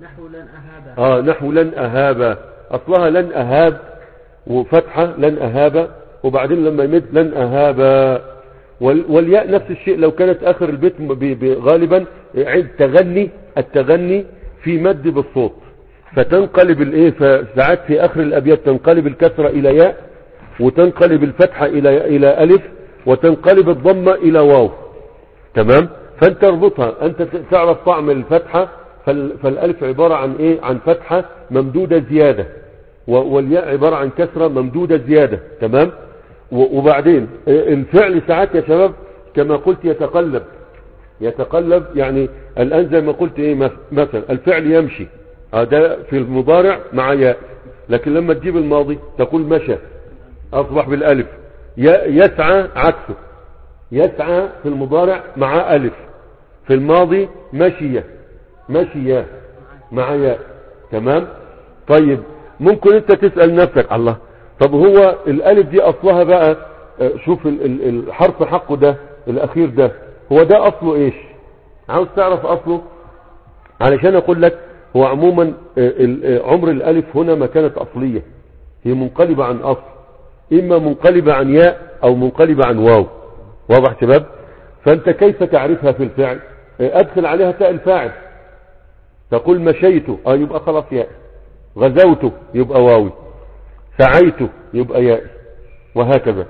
نحو لن أهاب. اه نحو لن أهاب، أصلها لن أهاب وفتحة لن أهاب، وبعدين لما يمد لن أهاب. وال والياء نفس الشيء لو كانت آخر البيت غالبا عند تغني، التغني في مد بالصوت، فتنقلب الايه، فساعات في آخر الأبيات تنقلب الكسرة إلى ياء، وتنقلب الفتحة إلى إلى ألف، وتنقلب الضمة إلى واو. تمام، فأنت اربطها، أنت تعرف طعم الفتحة، فالألف عبارة عن إيه، عن فتحة ممدودة زيادة، والياء عبارة عن كسرة ممدودة زيادة. تمام، وبعدين الفعل ساعات يا شباب كما قلت يتقلب، يتقلب يعني الآن زي ما قلت إيه، مثلا الفعل يمشي، هذا في المضارع مع ياء، لكن لما تجيب الماضي تقول مشى أصبح بالألف. يسعى عكسه، يسعى في المضارع مع ألف، في الماضي مشي، مشي مع ياء. تمام، طيب ممكن انت تسأل نفسك الله، طب هو الألف دي أصلها بقى، شوف الحرف حقه ده الأخير ده، هو ده أصله إيش؟ عاوز تعرف أصله؟ علشان أقول لك هو عموما عمر الألف هنا ما كانت أصلية، هي منقلبة عن أصل، إما منقلبة عن ياء أو منقلبة عن واو. واضح شباب؟ فأنت كيف تعرفها في الفعل؟ أدخل عليها تاء الفاعل، تقول مشيت اه يبقى خلاص ياء، غزوت يبقى واوي، سعيت يبقى ياء، وهكذا.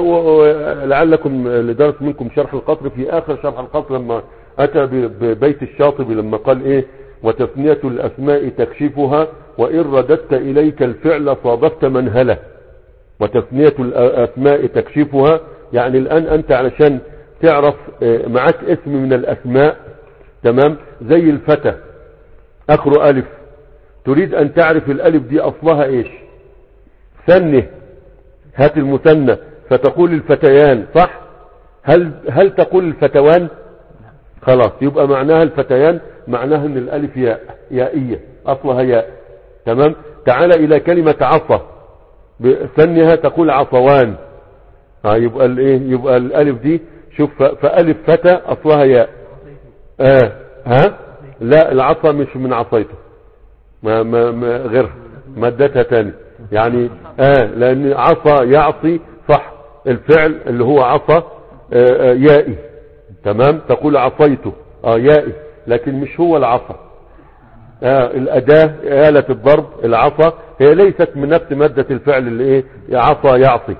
لعلكم لدرس منكم شرح القطر، في آخر شرح القطر لما أتى ببيت الشاطبي لما قال إيه، وتثنية الأسماء تكشفها وإن رددت إليك الفعل صادفت منهلة. وتثنية الأسماء تكشفها، يعني الآن أنت علشان تعرف معك اسم من الأسماء، تمام، زي الفتى آخر ألف، تريد أن تعرف الألف دي أصلها إيش، ثنه، هات المثنى فتقول الفتيان، صح؟ هل هل تقول الفتوان؟ خلاص يبقى معناها الفتيان، معناها ان الالف ياء، يائية اصلها ياء. تمام، تعال الى كلمة عصا، ثنها تقول عصوان، ها يبقى الايه، يبقى الالف دي شوف، فالف فتى اصلها ياء. اه ها لا، العصا مش من عصيته، ما ما, ما غيرها، مادتها تاني يعني. اه لان عصا يعصي، صح، الفعل اللي هو عصا آه يائي. تمام، تقول عصيته اه يائي، لكن مش هو العصا. آه الاداة آلة الضرب العصا هي ليست من نفس مادة الفعل اللي ايه، عصا يعصي.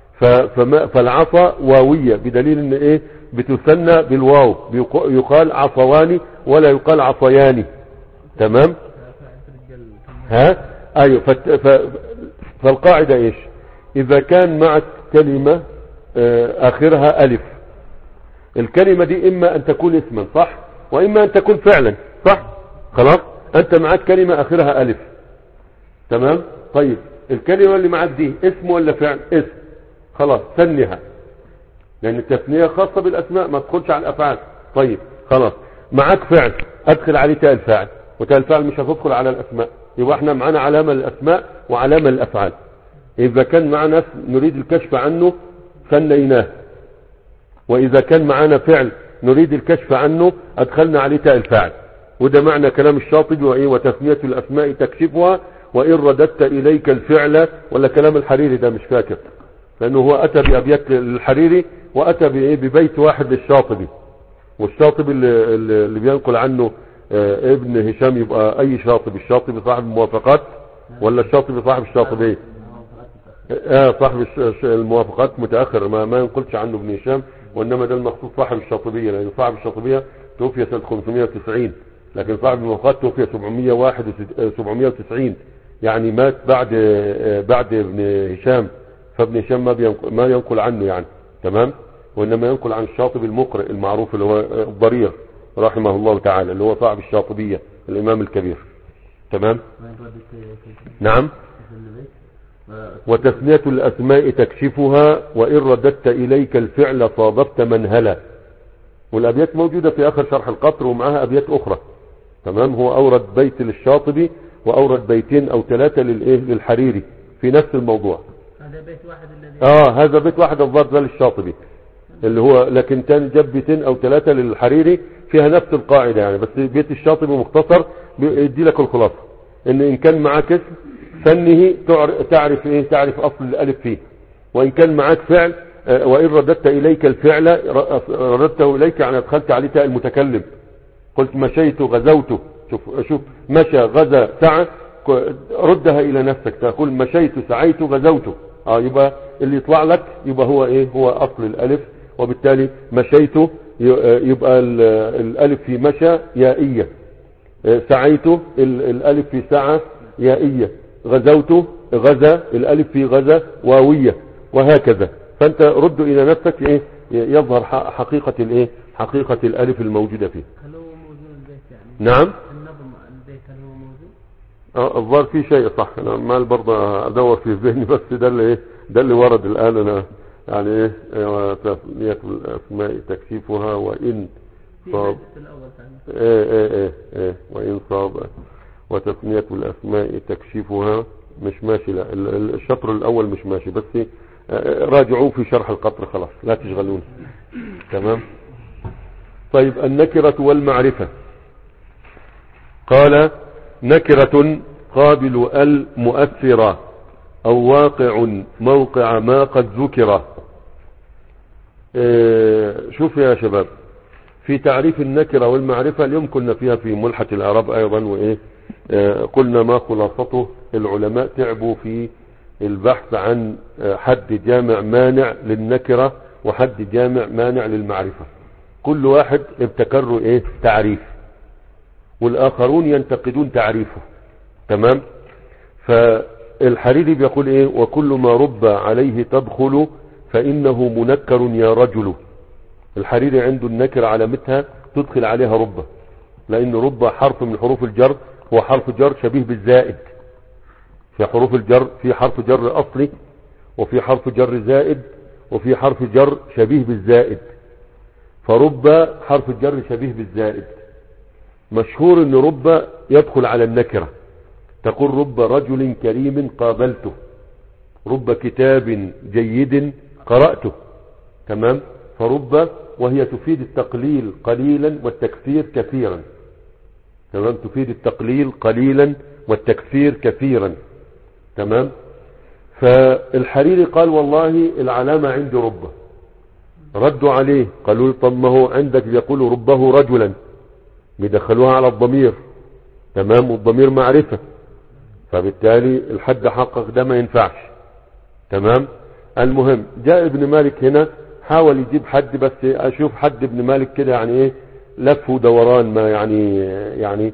فالعصا واوية، بدليل ان ايه، بتثنى بالواو، يقال عصواني ولا يقال عصياني. تمام، ها ايوه. فالقاعدة ايش، اذا كان معك كلمة اخرها الف، الكلمة دي اما ان تكون اسما، صح، واما ان تكون فعلا، صح. خلاص انت معك كلمة اخرها الف، تمام. طيب الكلمة اللي معك دي اسم ولا فعل؟ اسم، خلاص ثنيها، لان التثنية خاصة بالاسماء ما تدخلش على الافعال. طيب خلاص، معك فعل، ادخل عليه تاء الفاعل، وتاء الفاعل مش هتدخل على الاسماء، يبقى احنا معنا علامة للاسماء وعلامة للافعال. اذا كان معنا نريد الكشف عنه ثنيناه، واذا كان معنا فعل نريد الكشف عنه ادخلنا عليه تاء الفاعل. وده معنى كلام الشاطبي، وايه، وتثنية الاسماء تكشفها وان رددت اليك الفعل، ولا كلام الحريري ده مش فاكر، لانه هو اتى بابيات الحريري واتى بايه، ببيت واحد للشاطبي، والشاطبي اللي, اللي بينقل عنه اه ابن هشام، يبقى اي شاطبي، الشاطبي صاحب الموافقات ولا الشاطبي صاحب الشاطبي؟ اه صاحب الموافقات متاخر، ما ما ينقلش عنه ابن هشام، وانما ده المخصوص صاحب الشاطبيه، لان صاحب الشاطبيه توفي سنه خمسمائة وتسعين، لكن صاحب الموافقات توفي سبعمائة وتسعين، يعني مات بعد بعد ابن هشام، فابن هشام ما بينقل ما ينقل عنه يعني. تمام، وانما ينقل عن الشاطبي المقرئ المعروف اللي هو الضرير رحمه الله تعالى، اللي هو صاحب الشاطبيه الامام الكبير. تمام، نعم. وتثنية الاسماء تكشفها وان رددت اليك الفعل صادفت منهلا. والابيات موجودة في اخر شرح القطر، ومعها ابيات اخرى. تمام، هو اورد بيت للشاطبي واورد بيتين او ثلاثة للايه، للحريري في نفس الموضوع. هذا بيت واحد الذي اه هذا بيت واحد الضاد ده للشاطبي اللي هو، لكن تاني جاب بيتين او ثلاثة للحريري فيها نفس القاعدة يعني، بس بيت الشاطبي مختصر بيدي لك الخلاصة ان ان كان معاك اسم فنه تعرف ايه، تعرف اصل الالف فيه. وان كان معاك فعل وان رددت اليك الفعل رددته اليك يعني ادخلت عليه تاء المتكلم. قلت مشيت غزوت، شوف شوف مشى غزا سعى، ردها الى نفسك تقول مشيت سعيت غزوت. اه يبقى اللي يطلع لك يبقى هو ايه، هو اصل الالف. وبالتالي مشيت يبقى الالف في مشى يائية، سعيت الالف في سعى يائية، غزوت غزا الالف في غزا واوية، وهكذا. فانت رد الى نفسك ايه يظهر حقيقة الايه، حقيقة الالف الموجودة فيه. هل هو موجود البيت يعني؟ نعم النظم البيت هل هو موجود؟ اه الظاهر في شيء صح، انا مال برضه ادور في ذهني، بس ده اللي ايه، ده اللي ورد الان. انا يعني ايه تسمية الاسماء تكشيفها وان صاب ايه ايه ايه ايه وان صاب وتسمية الاسماء تكشيفها مش ماشي. لا الشطر الاول مش ماشي، بس راجعوه في شرح القطر خلاص لا تشغلون. تمام. طيب النكرة والمعرفة. قال نكرة قابل المؤثرة او واقع موقع ما قد ذكر. اه شوف يا شباب في تعريف النكرة والمعرفة اليوم كنا فيها في ملحة الاعراب ايضا، وايه اه قلنا ما خلاصته. العلماء تعبوا في البحث عن حد جامع مانع للنكرة وحد جامع مانع للمعرفة. كل واحد ابتكروا ايه تعريف، والاخرون ينتقدون تعريفه. تمام. فالحريري بيقول ايه، وكل ما رب عليه تدخل فانه منكر يا رجل. الحريري عنده النكر علامتها تدخل عليها رب، لان رب حرف من حروف الجر، هو حرف جر شبيه بالزائد. في حروف الجر في حرف جر اصلي، وفي حرف جر زائد، وفي حرف جر شبيه بالزائد. فرب حرف الجر شبيه بالزائد. مشهور ان رب يدخل على النكرة. تقول رب رجل كريم قابلته، رب كتاب جيد قرأته. تمام. فرب وهي تفيد التقليل قليلا والتكثير كثيرا. تمام. تفيد التقليل قليلا والتكثير كثيرا. تمام. فالحريري قال والله العلامة عندي رب. ردوا عليه قالوا طب ما هو عندك يقول ربه رجلا، بيدخلوها على الضمير. تمام. والضمير معرفة، فبالتالي الحد حقق ده ما ينفعش. تمام. المهم جاء ابن مالك هنا حاول يجيب حد، بس اشوف حد ابن مالك كده يعني ايه لف ودوران ما يعني يعني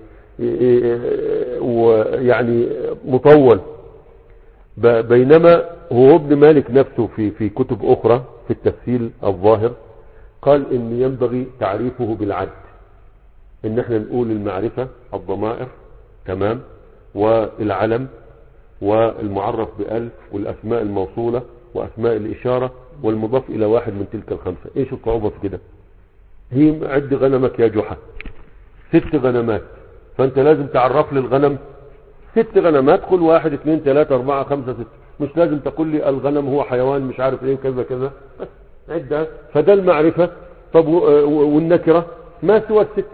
ويعني مطول. بينما هو ابن مالك نفسه في في كتب اخرى في التفسير الظاهر قال ان ينبغي تعريفه بالعد، ان احنا نقول المعرفة الضمائر. تمام. والعلم والمعرف بألف والاسماء الموصولة واسماء الاشارة والمضاف الى واحد من تلك الخمسة. ايش الصعوبة في كده؟ هي عد غنمك يا جحا ست غنمات، فانت لازم تعرف لي الغنم ست غنمات، كل واحد اثنين ثلاثة اربعة خمسة ست. مش لازم تقول لي الغنم هو حيوان مش عارف ايه كذا كذا، بس عدها. فده المعرفة. طب والنكرة ما سوى الست.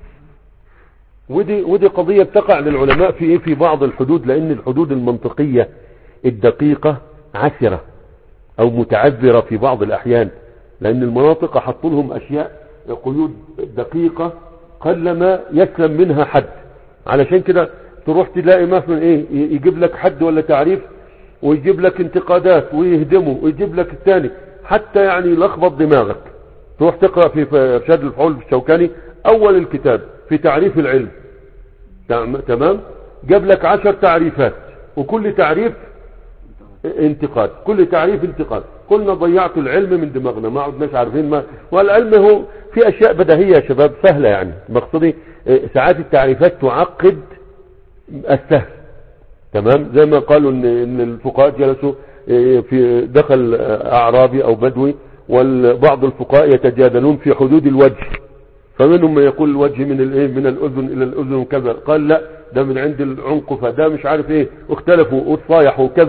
ودي ودي قضية بتقع للعلماء في ايه، في بعض الحدود، لان الحدود المنطقية الدقيقة عسرة او متعذرة في بعض الاحيان، لان المناطق حطوا لهم اشياء قيود دقيقة قلما يسلم منها حد. علشان كده تروح تلاقي مثلا ايه يجيب لك حد ولا تعريف ويجيب لك انتقادات ويهدمه ويجيب لك الثاني، حتى يعني لخبط دماغك. تروح تقرأ في ارشاد الفحول في الشوكاني اول الكتاب في تعريف العلم. تمام. جاب لك عشر تعريفات وكل تعريف انتقاد، كل تعريف انتقاد. قلنا ضيعت العلم من دماغنا، ما عدناش عارفين ما. والعلم هو في اشياء بديهية يا شباب سهلة، يعني مقصدي ساعات التعريفات تعقد السهل. تمام. زي ما قالوا ان ان الفقهاء جلسوا في دخل اعرابي او بدوي، وبعض الفقهاء يتجادلون في حدود الوجه، فمنهم من يقول الوجه من الايه من الاذن الى الاذن وكذا، قال لا ده من عند العنق، فده مش عارف ايه، واختلفوا وتصايحوا وكذا.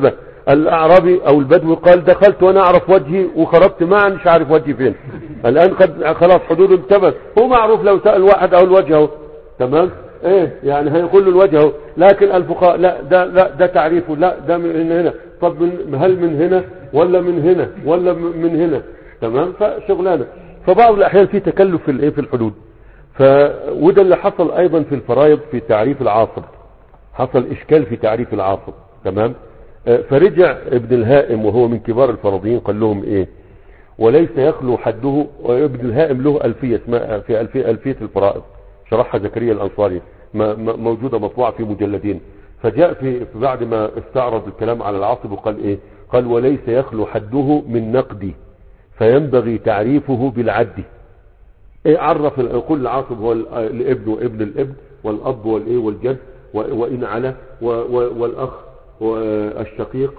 الأعرابي أو البدوي قال دخلت وأنا أعرف وجهي وخرجت ما مش عارف وجهي فين. الآن قد خلاص حدود انتبه، هو معروف لو سأل واحد أو الوجه اهو تمام ايه يعني هيقول له الوجه اهو، لكن الفقهاء لا ده لا ده تعريفه لا ده من هنا، طب من هل من هنا ولا من هنا ولا من هنا تمام. فشغلانه فبعض الأحيان في تكلف في الايه في الحدود. ف وده اللي حصل أيضا في الفرائض في تعريف العاصب، حصل إشكال في تعريف العاصب تمام. فرجع ابن الهائم وهو من كبار الفرضيين قال لهم ايه وليس يخلو حده. وابن الهائم له ألفية اسمها في ألفية, ألفية الفرائض شرحها زكريا الأنصاري موجودة مطبوعة في مجلدين. فجاء في بعد ما استعرض الكلام على العاصب وقال ايه قال وليس يخلو حده من نقد فينبغي تعريفه بالعد. ايه عرف كل عاصب هو الابن وابن الابن والاب والايه والجد وان على والاخ والشقيق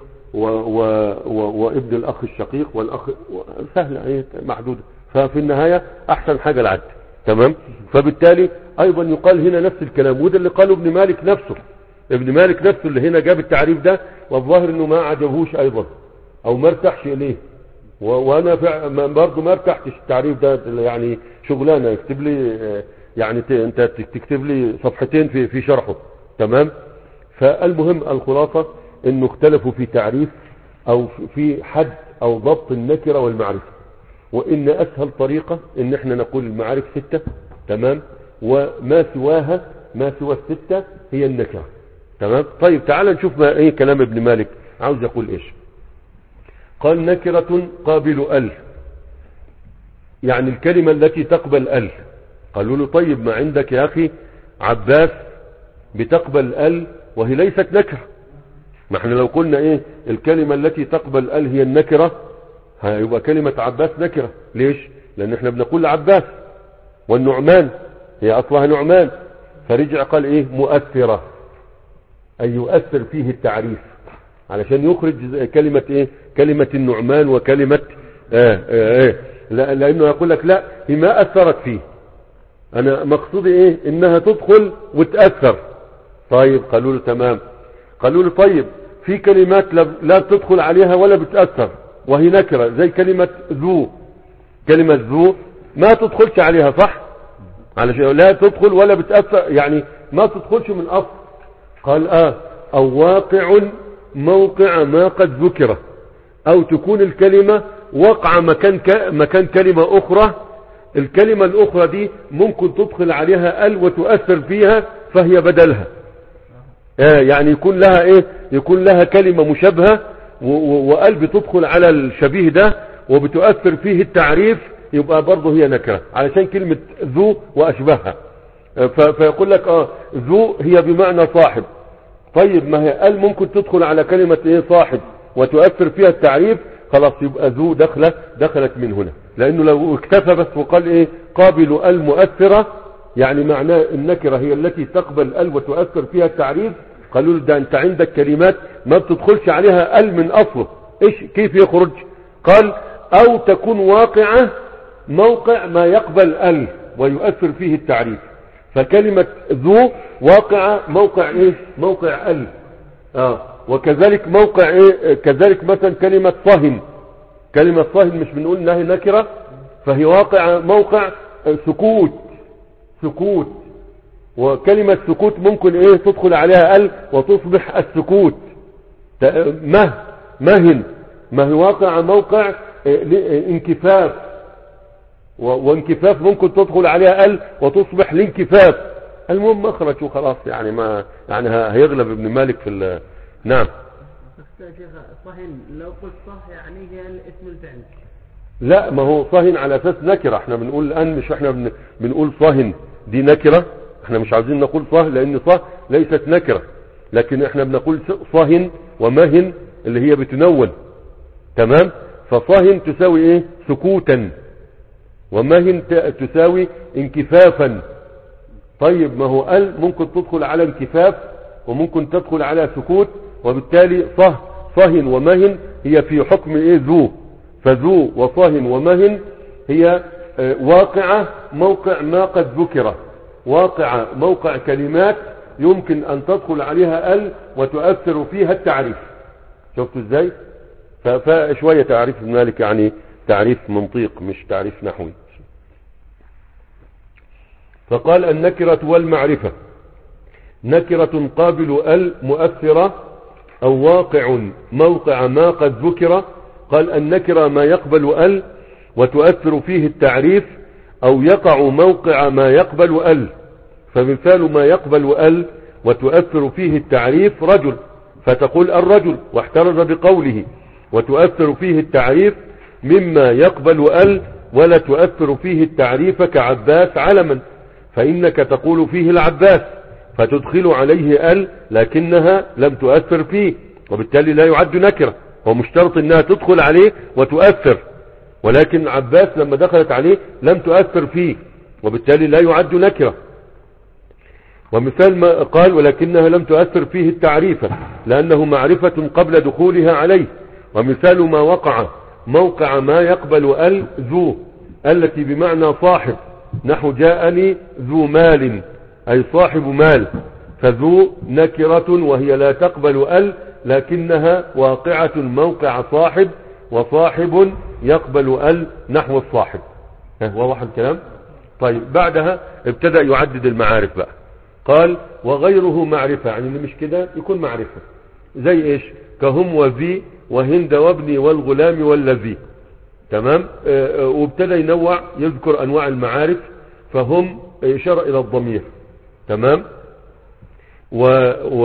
وابن الاخ الشقيق والاخ سهله ايه محدوده. ففي النهايه احسن حاجه العد تمام. فبالتالي ايضا يقال هنا نفس الكلام، وده اللي قاله ابن مالك نفسه. ابن مالك نفسه اللي هنا جاب التعريف ده والظاهر انه ما عجبهوش ايضا او ما ارتاحش اليه، وانا برضه ما ارتحتش التعريف ده. يعني شغلانه يكتب لي يعني انت تكتب لي صفحتين في في شرحه تمام. فالمهم الخلاصه انه اختلفوا في تعريف او في حد او ضبط النكره والمعرفه، وان اسهل طريقه ان احنا نقول المعارف سته تمام، وما سواها ما سوى السته هي النكره تمام. طيب تعال نشوف ما ايه كلام ابن مالك عاوز يقول ايش. قال نكره قابل ال، يعني الكلمه التي تقبل ال. قالوا له طيب ما عندك يا اخي عباس بتقبل ال وهي ليست نكره. ما احنا لو قلنا ايه الكلمه التي تقبل ال هي النكره هيبقى كلمه عباس نكره. ليش؟ لان احنا بنقول عباس والنعمان هي اصلها نعمان. فرجع قال ايه مؤثره اي يؤثر فيه التعريف علشان يخرج كلمه ايه كلمه النعمان وكلمه اه اه اه لا لانه يقول لك لا هي ما اثرت فيه، انا مقصودي ايه انها تدخل وتاثر. طيب قالوا له تمام. قالوا له طيب في كلمات لا تدخل عليها ولا بتاثر وهي نكره زي كلمه ذو. كلمه ذو ما تدخلش عليها صح، علشان لا تدخل ولا بتاثر يعني ما تدخلش من اصل. قال اه او واقع موقع ما قد ذكر، او تكون الكلمه وقع مكان ك... مكان كلمه اخرى. الكلمه الاخرى دي ممكن تدخل عليها ال وتؤثر فيها فهي بدلها. آه يعني يكون لها ايه يكون لها كلمه مشابهه وال بتدخل على الشبيه ده وبتؤثر فيه التعريف، يبقى برضه هي نكره علشان كلمه ذو واشبهها. آه فيقول لك اه ذو هي بمعنى صاحب. طيب ما هي ال ممكن تدخل على كلمه ايه صاحب وتؤثر فيها التعريف، خلاص يبقى ذو دخله دخلت من هنا. لانه لو اكتفى بس وقال ايه قابل المؤثره يعني معناه النكره هي التي تقبل ال وتؤثر فيها التعريف. قالوا له ده انت عندك كلمات ما بتدخلش عليها ال من اصله، ايش كيف يخرج؟ قال او تكون واقعه موقع ما يقبل ال ويؤثر فيه التعريف. فكلمه ذو واقعه موقع ايه موقع ال. اه وكذلك موقع ايه كذلك مثلا كلمه صهن. كلمه صهن مش بنقول انها نكره، فهي واقعه موقع سكوت. سكوت وكلمة سكوت ممكن ايه تدخل عليها ال وتصبح السكوت. مه مهن ما هي واقع موقع انكفاف، وانكفاف ممكن تدخل عليها ال وتصبح الانكفاف. المهم مخرج وخلاص يعني ما يعني هيغلب ابن مالك في نعم. شيخ صهن لو قلت صح يعني هي الاسم الفعل. لا ما هو صهن على اساس نكره. احنا بنقول الان مش احنا بنقول صهن دي نكره، احنا مش عاوزين نقول صه لان صه ليست نكره، لكن احنا بنقول صهن ومهن اللي هي بتنون تمام. فصهن تساوي ايه سكوتا ومهن تساوي انكفافا. طيب ما هو ال ممكن تدخل على انكفاف وممكن تدخل على سكوت، وبالتالي صه صهن ومهن هي في حكم ايه ذو. فذو وصهن ومهن هي اه واقعة موقع ما قد ذكر، واقعة موقع كلمات يمكن ان تدخل عليها ال وتؤثر فيها التعريف. شفتوا ازاي؟ فشوية تعريف ابن مالك يعني تعريف منطيق مش تعريف نحوي. فقال النكرة والمعرفة نكرة قابل ال مؤثرة أو واقع موقع ما قد ذكر. قال النكرة ما يقبل ال وتؤثر فيه التعريف أو يقع موقع ما يقبل ال. فمثال ما يقبل ال وتؤثر فيه التعريف رجل، فتقول الرجل واحترز بقوله. وتؤثر فيه التعريف مما يقبل ال ولا تؤثر فيه التعريف كعباس علما، فإنك تقول فيه العباس فتدخل عليه ال لكنها لم تؤثر فيه، وبالتالي لا يعد نكرة. هو مشترط انها تدخل عليه وتؤثر، ولكن عباس لما دخلت عليه لم تؤثر فيه، وبالتالي لا يعد نكرة. ومثال ما قال ولكنها لم تؤثر فيه التعريفة لأنه معرفة قبل دخولها عليه. ومثال ما وقع موقع ما يقبل ال ذو التي بمعنى صاحب، نحو جاءني ذو مال أي صاحب مال، فذو نكرة وهي لا تقبل ال لكنها واقعة موقع صاحب، وصاحب يقبل ال نحو الصاحب. واضح الكلام؟ طيب بعدها ابتدأ يعدد المعارف بقى. قال وغيره معرفة، يعني اللي مش كده يكون معرفة زي ايش؟ كهم وذي وهند وابني والغلام والذي. تمام. اه اه وابتدى ينوع يذكر انواع المعارف. فهم اشارة الى الضمير. تمام. و, و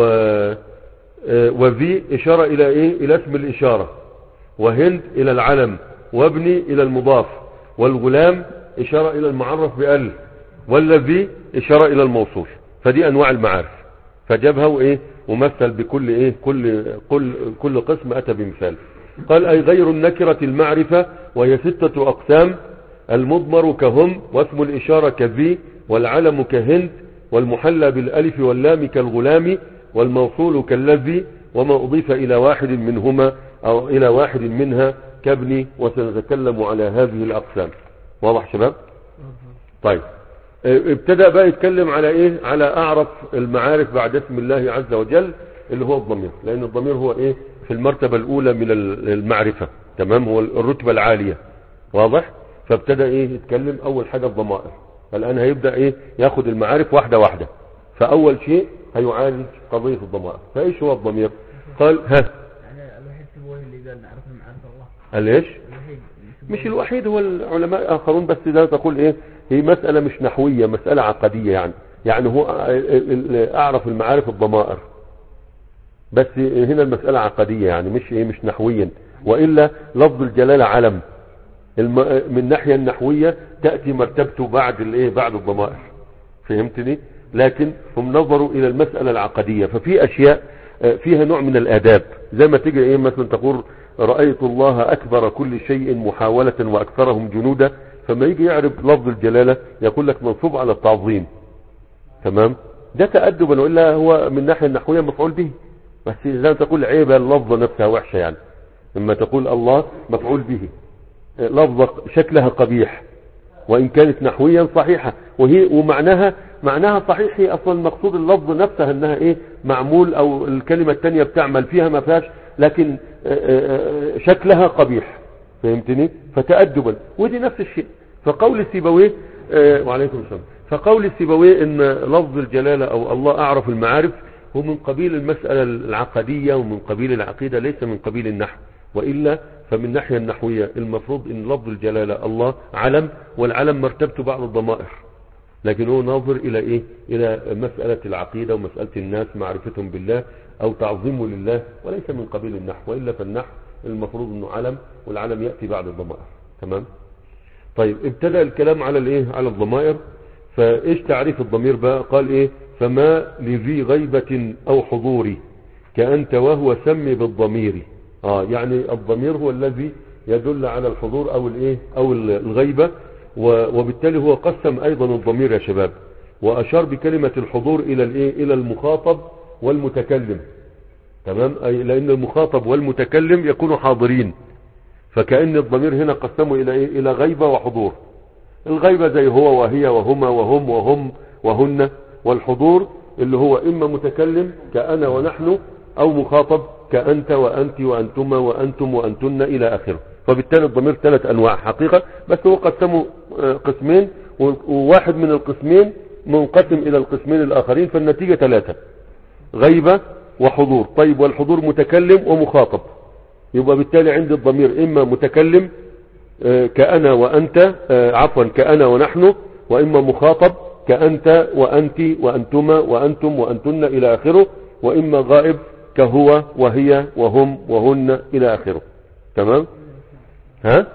اه وذي اشارة الى ايه؟ الى اسم الاشارة. وهند الى العلم، وابني الى المضاف، والغلام اشارة الى المعرف بال، والذي اشارة الى الموصول. فدي انواع المعارف، فجابها وايه ومثل بكل ايه كل كل كل قسم اتى بمثال. قال اي غير النكرة المعرفة وهي ستة اقسام: المضمر كهم، واسم الاشارة كذي، والعلم كهند، والمحلى بالالف واللام كالغلام، والموصول كالذي، وما اضيف الى واحد منهما او الى واحد منها كابني. وسنتكلم على هذه الاقسام. واضح شباب؟ طيب ابتدأ بقى يتكلم على ايه؟ على اعرف المعارف بعد اسم الله عز وجل اللي هو الضمير، لان الضمير هو ايه؟ في المرتبة الاولى من المعرفة. تمام. هو الرتبة العالية. واضح؟ فابتدأ ايه يتكلم اول حاجة الضمائر. فالان هيبدأ ايه ياخد المعارف واحدة واحدة. فاول شيء هيعالج قضية الضمائر. فايش هو الضمير؟ قال ها يعني الوحيد هو اللي قال نعرف المعارف الله. قال ايش؟ مش الوحيد، هو العلماء اخرون، بس ده تقول ايه؟ هي مسألة مش نحوية، مسألة عقدية يعني. يعني هو اعرف المعارف الضمائر، بس هنا المسألة عقدية يعني مش ايه مش نحويا. وإلا لفظ الجلالة علم من الناحية النحوية تأتي مرتبته بعد الايه بعد الضمائر. فهمتني؟ لكن هم نظروا الى المسألة العقدية. ففي اشياء فيها نوع من الاداب، زي ما تيجي ايه مثلا تقول رأيت الله اكبر كل شيء محاولة واكثرهم جنودا. فما يجي يعرف لفظ الجلالة يقول لك منصوب على التعظيم. تمام. ده تأدبا، وإلا هو من الناحية النحوية مفعول به. بس زي ما تقول عيبة اللفظة نفسها وحشة يعني. لما تقول الله مفعول به لفظة شكلها قبيح، وإن كانت نحويا صحيحة، وهي ومعناها معناها صحيح. هي أصلا مقصود اللفظ نفسها انها ايه معمول، او الكلمة التانية بتعمل فيها ما فيهاش، لكن شكلها قبيح. فهمتني؟ فتأدبا. ودي نفس الشيء. فقول السيبويه آه وعليكم السلام فقول السيبويه ان لفظ الجلالة او الله اعرف المعارف هو من قبيل المسألة العقدية ومن قبيل العقيدة، ليس من قبيل النحو. وإلا فمن الناحية النحوية المفروض ان لفظ الجلالة الله علم، والعلم مرتبته بعض الضمائر، لكن هو ناظر الى ايه الى مسألة العقيدة ومسألة الناس معرفتهم بالله او تعظيمه لله، وليس من قبيل النحو. وإلا فالنحو المفروض انه علم، والعلم يأتي بعد الضمائر. تمام. طيب ابتدأ الكلام على الايه على الضمائر. فايش تعريف الضمير بقى؟ قال ايه؟ فما لذي غيبة او حضور كأنت وهو سمي بالضمير. اه يعني الضمير هو الذي يدل على الحضور او الايه او الغيبة. وبالتالي هو قسم ايضا الضمير يا شباب، واشار بكلمة الحضور الى الايه الى المخاطب والمتكلم. تمام. اي لان المخاطب والمتكلم يكونوا حاضرين، فكأن الضمير هنا قسمه الى ايه الى غيبة وحضور. الغيبة زي هو وهي وهما وهم وهم وهن، والحضور اللي هو اما متكلم كأنا ونحن، او مخاطب كأنت وأنت وأنتما وأنتم وأنتن إلى آخره. فبالتالي الضمير ثلاث أنواع حقيقة، بس هو قسمه قسمين، وواحد من القسمين منقسم إلى القسمين الآخرين، فالنتيجة ثلاثة: غيبة وحضور. طيب، والحضور متكلم ومخاطب، يبقى بالتالي عندي الضمير إما متكلم كأنا وأنت، عفوا كأنا ونحن، وإما مخاطب كأنت وأنت وأنتما وأنتم وأنتن إلى آخره، وإما غائب كهو وهي وهم وهن إلى آخره. تمام؟ ها؟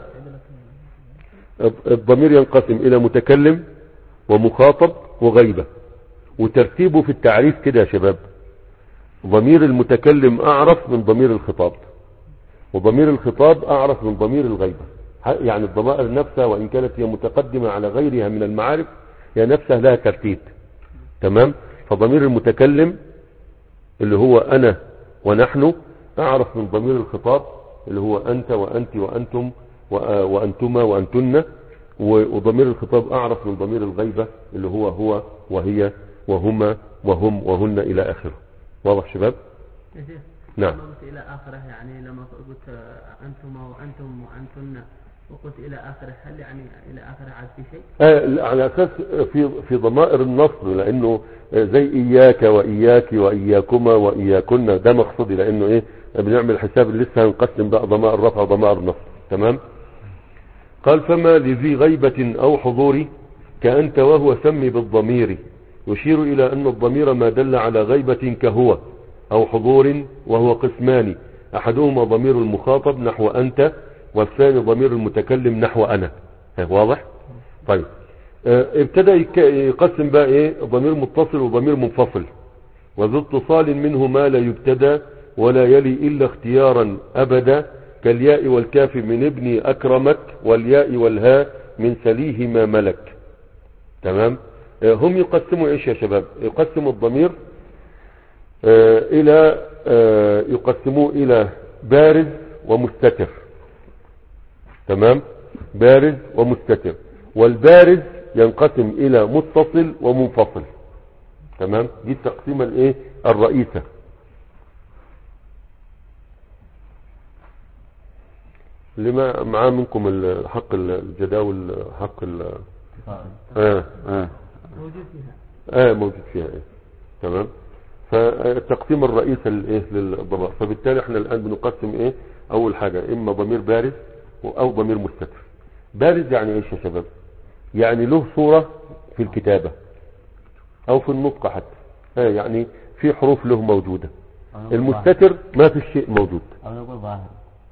الضمير ينقسم إلى متكلم ومخاطب وغيبة، وترتيبه في التعريف كده يا شباب: ضمير المتكلم أعرف من ضمير الخطاب، وضمير الخطاب أعرف من ضمير الغيبة. يعني الضمائر نفسها وإن كانت هي متقدمة على غيرها من المعارف، هي نفسها لها ترتيب. تمام؟ فضمير المتكلم اللي هو أنا ونحن أعرف من ضمير الخطاب اللي هو أنت وأنت وأنتم وأنتما وأنتن، وضمير الخطاب أعرف من ضمير الغيبة اللي هو هو وهي وهما وهم وهن إلى آخره. واضح شباب؟ نعم. لما قلت إلى آخره، يعني لما قلت أنتما وأنتم وأنتن وقلت إلى آخره، هل يعني إلى آخره عاد في شيء؟ آه على أساس في في ضمائر النصر، لأنه زي إياك وإياك وإياكما وإياكن، ده مقصودي، لأنه إيه بنعمل حساب لسه هنقسم بقى ضمائر رفع وضمائر النصر. تمام؟ قال: فما لذي غيبة أو حضور كأنت وهو سمي بالضمير، يشير إلى أن الضمير ما دل على غيبة كهو أو حضور، وهو قسمان: أحدهما ضمير المخاطب نحو أنت، والثاني ضمير المتكلم نحو أنا. واضح؟ طيب، اه ابتدأ يقسم بقى إيه ضمير متصل وضمير منفصل. وذو اتصال منه ما لا يبتدى ولا يلي إلا اختيارا أبدا، كالياء والكاف من ابني أكرمك، والياء والهاء من سليه ما ملك. تمام؟ اه هم يقسموا إيش يا شباب؟ يقسموا الضمير اه إلى اه يقسموه إلى بارز ومستتر. تمام؟ بارز ومستتر. والبارز ينقسم إلى متصل ومنفصل. تمام؟ دي التقسيمة الايه الرئيسة. اللي ما معاه منكم حق الجداول، حق ال اه اه موجود فيها اه موجود فيها ايه. تمام؟ فالتقسيم الرئيسي للايه للضمائر. فبالتالي احنا الان بنقسم ايه؟ اول حاجة اما ضمير بارز او ضمير مستتر. بارز يعني ايش يا شباب؟ يعني له صورة في الكتابة او في النطق حتى، اه يعني في حروف له موجودة. المستتر ما في شيء موجود. ظاهر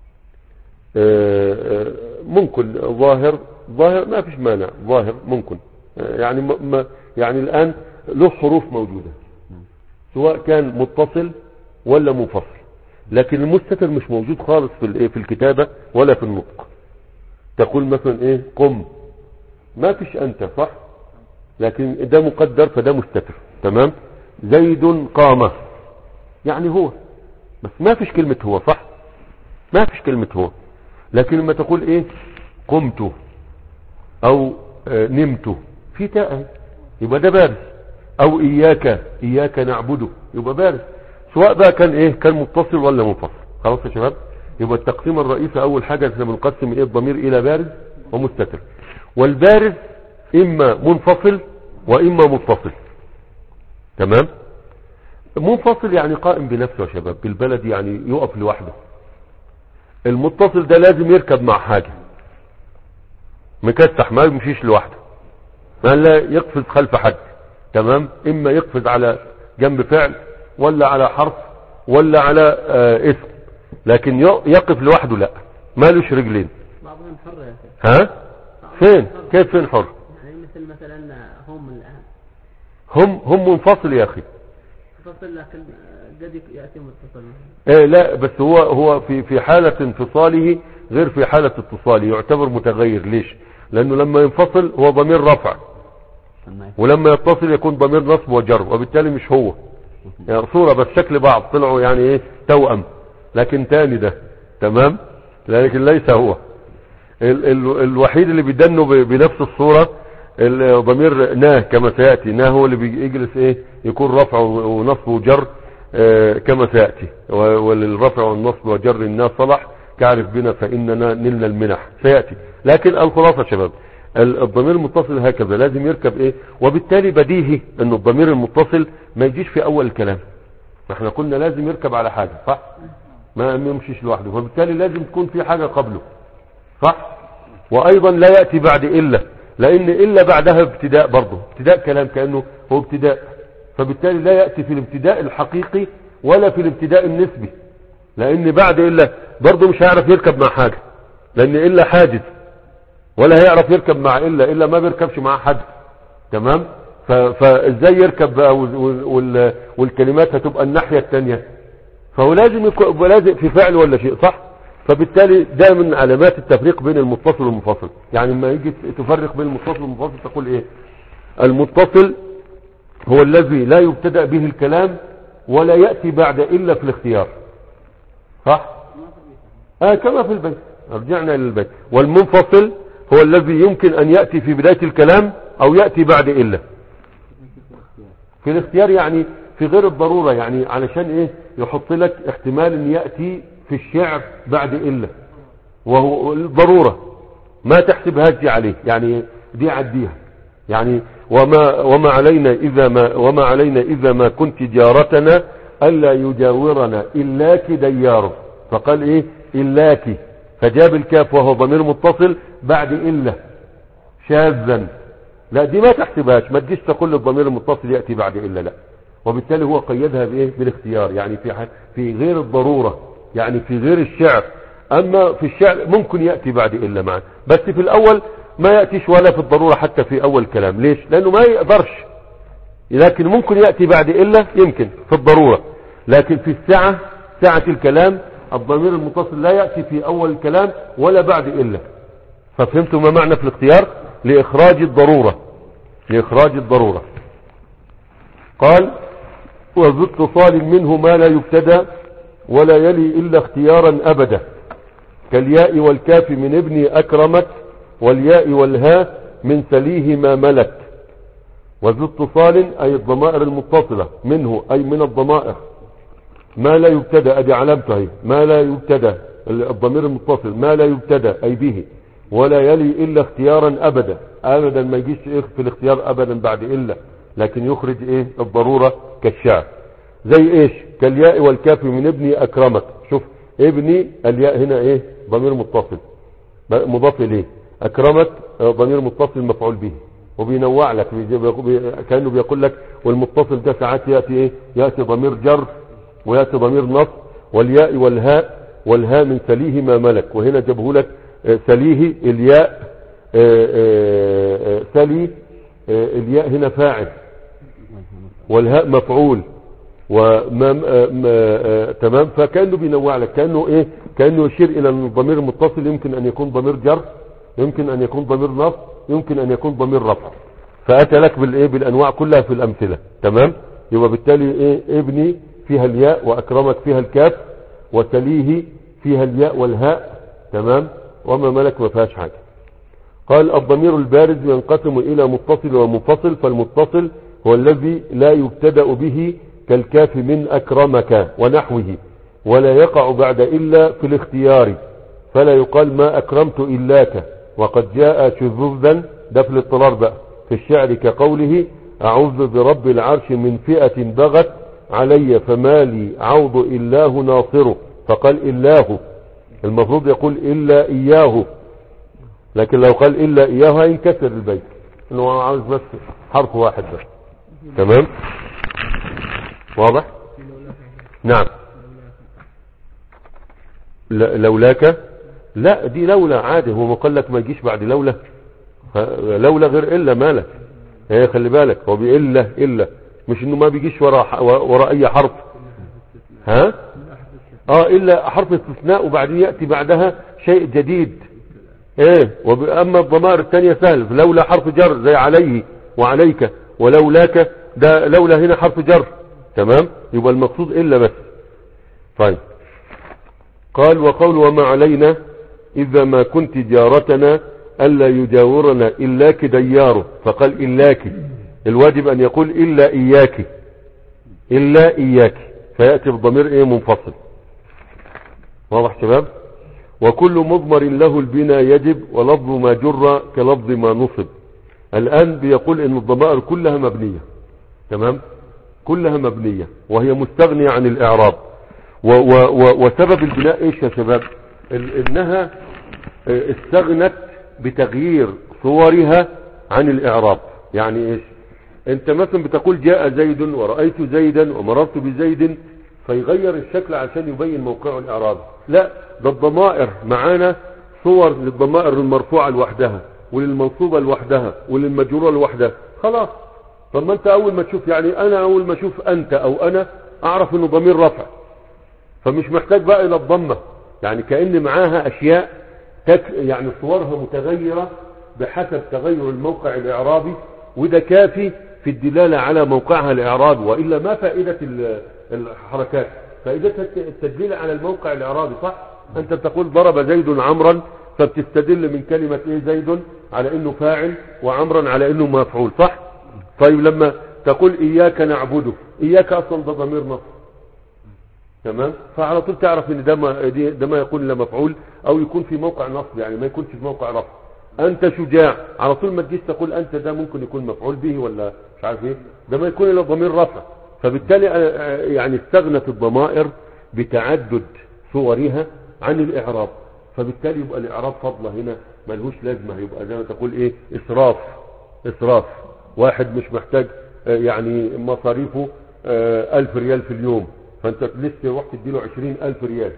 ممكن ظاهر، ظاهر ما فيش مانع، ظاهر ممكن يعني ما يعني الآن له حروف موجودة سواء كان متصل ولا منفصل، لكن المستتر مش موجود خالص في في الكتابة ولا في النطق. تقول مثلا ايه قم، ما فيش انت، صح؟ لكن ده مقدر فده مستتر. تمام؟ زيد قام، يعني هو، بس ما فيش كلمة هو، صح؟ ما فيش كلمة هو. لكن لما تقول ايه قمت او آه نمت، في تاء، يبقى ده بارز. او اياك اياك نعبده، يبقى بارز، سواء بقى كان ايه كان متصل ولا منفصل. خلاص يا شباب؟ يبقى التقسيم الرئيسي اول حاجة احنا بنقسم ايه الضمير الى بارز ومستتر. والبارز اما منفصل واما متصل. تمام؟ منفصل يعني قائم بنفسه يا شباب، بالبلد يعني يقف لوحده. المتصل ده لازم يركب مع حاجة، مكتح ما يمشيش لوحده، ما لا يقفز خلف حد. تمام؟ اما يقفز على جنب فعل ولا على حرف ولا على آه اسم، لكن يقف لوحده لا، ما لوش رجلين. بعضهم حر يا شيخ. ها؟ فين؟ كيف فين حر؟ يعني مثل مثلا هم الآن هم هم منفصل يا اخي، منفصل لكن قد يأتي متصل. ايه لا، بس هو هو في في حالة انفصاله غير في حالة اتصاله، يعتبر متغير. ليش؟ لانه لما ينفصل هو ضمير رفع، ولما يتصل يكون ضمير نصب وجر، وبالتالي مش هو. يعني صورة بس شكل بعض، طلعوا يعني ايه توأم، لكن تاني ده. تمام؟ لكن ليس هو. ال ال الوحيد اللي بيدنه بنفس الصورة الضمير ناه، كما سيأتي. ناه هو اللي بيجلس ايه يكون رفع ونصب وجر آه كما سيأتي. وللرفع والنصب وجر الناس صلح كعرف بنا فإننا نلنا المنح سيأتي. لكن الخلاصة شباب الضمير المتصل هكذا لازم يركب ايه، وبالتالي بديهي ان الضمير المتصل ما يجيش في اول الكلام. احنا قلنا لازم يركب على حاجة صح، ما يمشيش لوحده، فبالتالي لازم تكون في حاجة قبله صح. وايضا لا يأتي بعد الا، لان الا بعدها ابتداء برضه، ابتداء كلام كأنه هو ابتداء، فبالتالي لا يأتي في الابتداء الحقيقي ولا في الابتداء النسبي، لان بعد الا برضه مش هيعرف يركب مع حاجة، لان الا حاجز ولا هيعرف يركب مع الا، الا ما بيركبش مع حد تمام. فازاي يركب بقى والكلمات هتبقى الناحية التانية، فهو لازم يكون لازم في فعل ولا شيء صح. فبالتالي ده من علامات التفريق بين المتصل والمنفصل. يعني لما يجي تفرق بين المتصل والمنفصل تقول ايه؟ المتصل هو الذي لا يبتدأ به الكلام ولا يأتي بعد الا في الاختيار صح. اه كما في البيت، رجعنا للبيت. والمنفصل هو الذي يمكن ان يأتي في بداية الكلام او يأتي بعد الا في الاختيار، يعني في غير الضرورة، يعني علشان ايه يحط لك احتمال ان يأتي في الشعر بعد الا، وهو الضرورة ما تحسبهاش دي عليه، يعني دي عديها. يعني وما وما علينا اذا ما وما علينا اذا ما كنت جارتنا الا يجاورنا الاك دياره، فقال ايه الاك، فجاب الكاف وهو ضمير متصل بعد الا شاذا، لا دي ما تحسبهاش، ما تجيش تقول الضمير المتصل يأتي بعد الا، لا. وبالتالي هو قيدها بايه بالاختيار، يعني في في غير الضرورة، يعني في غير الشعر. اما في الشعر ممكن يأتي بعد الا معا، بس في الاول ما يأتيش ولا في الضرورة حتى في اول كلام. ليش؟ لانه ما يقدرش، لكن ممكن يأتي بعد الا يمكن في الضرورة، لكن في السعة سعة الكلام الضمير المتصل لا يأتي في اول الكلام ولا بعد الا. ففهمتوا ما معنى في الاختيار؟ لاخراج الضرورة، لاخراج الضرورة. قال وذو اتصال منه ما لا يبتدى ولا يلي الا اختيارا ابدا، كالياء والكاف من ابني اكرمت والياء والهاء من سليه ما ملك. وذو اتصال اي الضمائر المتصلة منه اي من الضمائر ما لا يبتدى، ادي علامته، ما لا يبتدى الضمير المتصل ما لا يبتدى اي به، ولا يلي الا اختيارا ابدا، ابدا ما يجيش في الاختيار ابدا بعد الا، لكن يخرج ايه الضرورة كالشعر. زي ايش؟ كالياء والكاف من ابني اكرمك. شوف ابني الياء هنا ايه ضمير متصل مضاف اليه، اكرمك ضمير متصل مفعول به، وبينوع لك كأنه بيقول لك والمتصل ده ساعات يأتي ايه يأتي ضمير جر ويأتي ضمير نصب، والياء والهاء والهاء من سليه ما ملك. وهنا جابه لك سليه الياء سلي الياء هنا فاعل والهاء مفعول وما تمام. فكأنه بينوع لك، كأنه ايه كأنه يشير الى ان الضمير المتصل يمكن ان يكون ضمير جر، يمكن ان يكون ضمير نصب، يمكن ان يكون ضمير رفع. فاتى لك بالايه بالانواع كلها في الامثله تمام. يبقى بالتالي ايه ابني فيها الياء واكرمك فيها الكاف، وتليه فيها الياء والهاء تمام، وما ملك ما فيهاش حاجه. قال الضمير البارز ينقسم الى متصل ومنفصل، فالمتصل هو الذي لا يبتدأ به كالكاف من اكرمك ونحوه، ولا يقع بعد الا في الاختيار، فلا يقال ما اكرمت الاك. وقد جاء شذوذا ده في الاضطرار بقى في الشعر كقوله اعوذ برب العرش من فئة بغت علي فما لي عوض إلاه ناصره، فقال إلاه، المفروض يقول إلا إياه، لكن لو قال إلا إياه هينكسر البيت، انه عاوز بس حرف واحد بس تمام. واضح؟ نعم. لولاك لا دي لولا عادي، هو مقال لك ما يجيش بعد لولا، لولا غير إلا مالك، هي خلي بالك هو بإلا إلا، مش انه ما بيجيش وراء وراء اي حرف ها اه الا حرف استثناء وبعدين يأتي بعدها شيء جديد ايه. واما الضمائر الثانية سهل، لولا حرف جر زي عليه وعليك ولولاك، ده لولا هنا حرف جر تمام، يبقى المقصود الا بس. طيب قال وقول وما علينا اذا ما كنت جارتنا الا يجاورنا الاك دياره، فقال الاك، الواجب ان يقول الا اياك، الا اياك فيأتي بضمير ايه منفصل. واضح شباب؟ وكل مضمر له البناء يجب، ولفظ ما جر كلفظ ما نصب. الآن بيقول ان الضمائر كلها مبنية، تمام، كلها مبنية وهي مستغنية عن الإعراب. و و و وسبب البناء ايش يا شباب؟ انها استغنت بتغيير صورها عن الإعراب. يعني ايش؟ انت مثلا بتقول جاء زيد ورأيت زيدا ومررت بزيد، فيغير الشكل عشان يبين موقعه الإعرابي. لا، ده الضمائر معانا صور للضمائر المرفوعة لوحدها، وللمنصوبة لوحدها، وللمجرورة لوحدها. خلاص. طب ما انت اول ما تشوف، يعني انا اول ما اشوف انت او انا اعرف انه ضمير رفع، فمش محتاج بقى الى الضمة. يعني كأن معاها اشياء تك يعني صورها متغيرة بحسب تغير الموقع الاعرابي، وده كافي في الدلالة على موقعها الاعرابي. وإلا ما فائدة الحركات؟ فائدتها التدليل على الموقع الاعرابي. صح؟ انت بتقول ضرب زيد عمرا، فبتستدل من كلمة ايه زيد على انه فاعل، وعمرا على انه مفعول. صح؟ طيب لما تقول اياك نعبده، اياك اصلا ده ضمير نصب، تمام، فعلى طول تعرف ان ده ما, ده ما يكون لا مفعول او يكون في موقع نصب، يعني ما يكونش في موقع رفع. انت شجاع، على طول ما تجيش تقول انت ده ممكن يكون مفعول به ولا مش عارف ايه، ده ما يكون الا ضمير رفع. فبالتالي يعني استغنت الضمائر بتعدد صورها عن الاعراب، فبالتالي يبقى الاعراب فضله هنا ملهوش لازمه. يبقى زي ما تقول ايه اسراف. اسراف واحد مش محتاج يعني مصاريفه ألف ريال في اليوم، فانت لسه وقت تديله عشرين ألف ريال،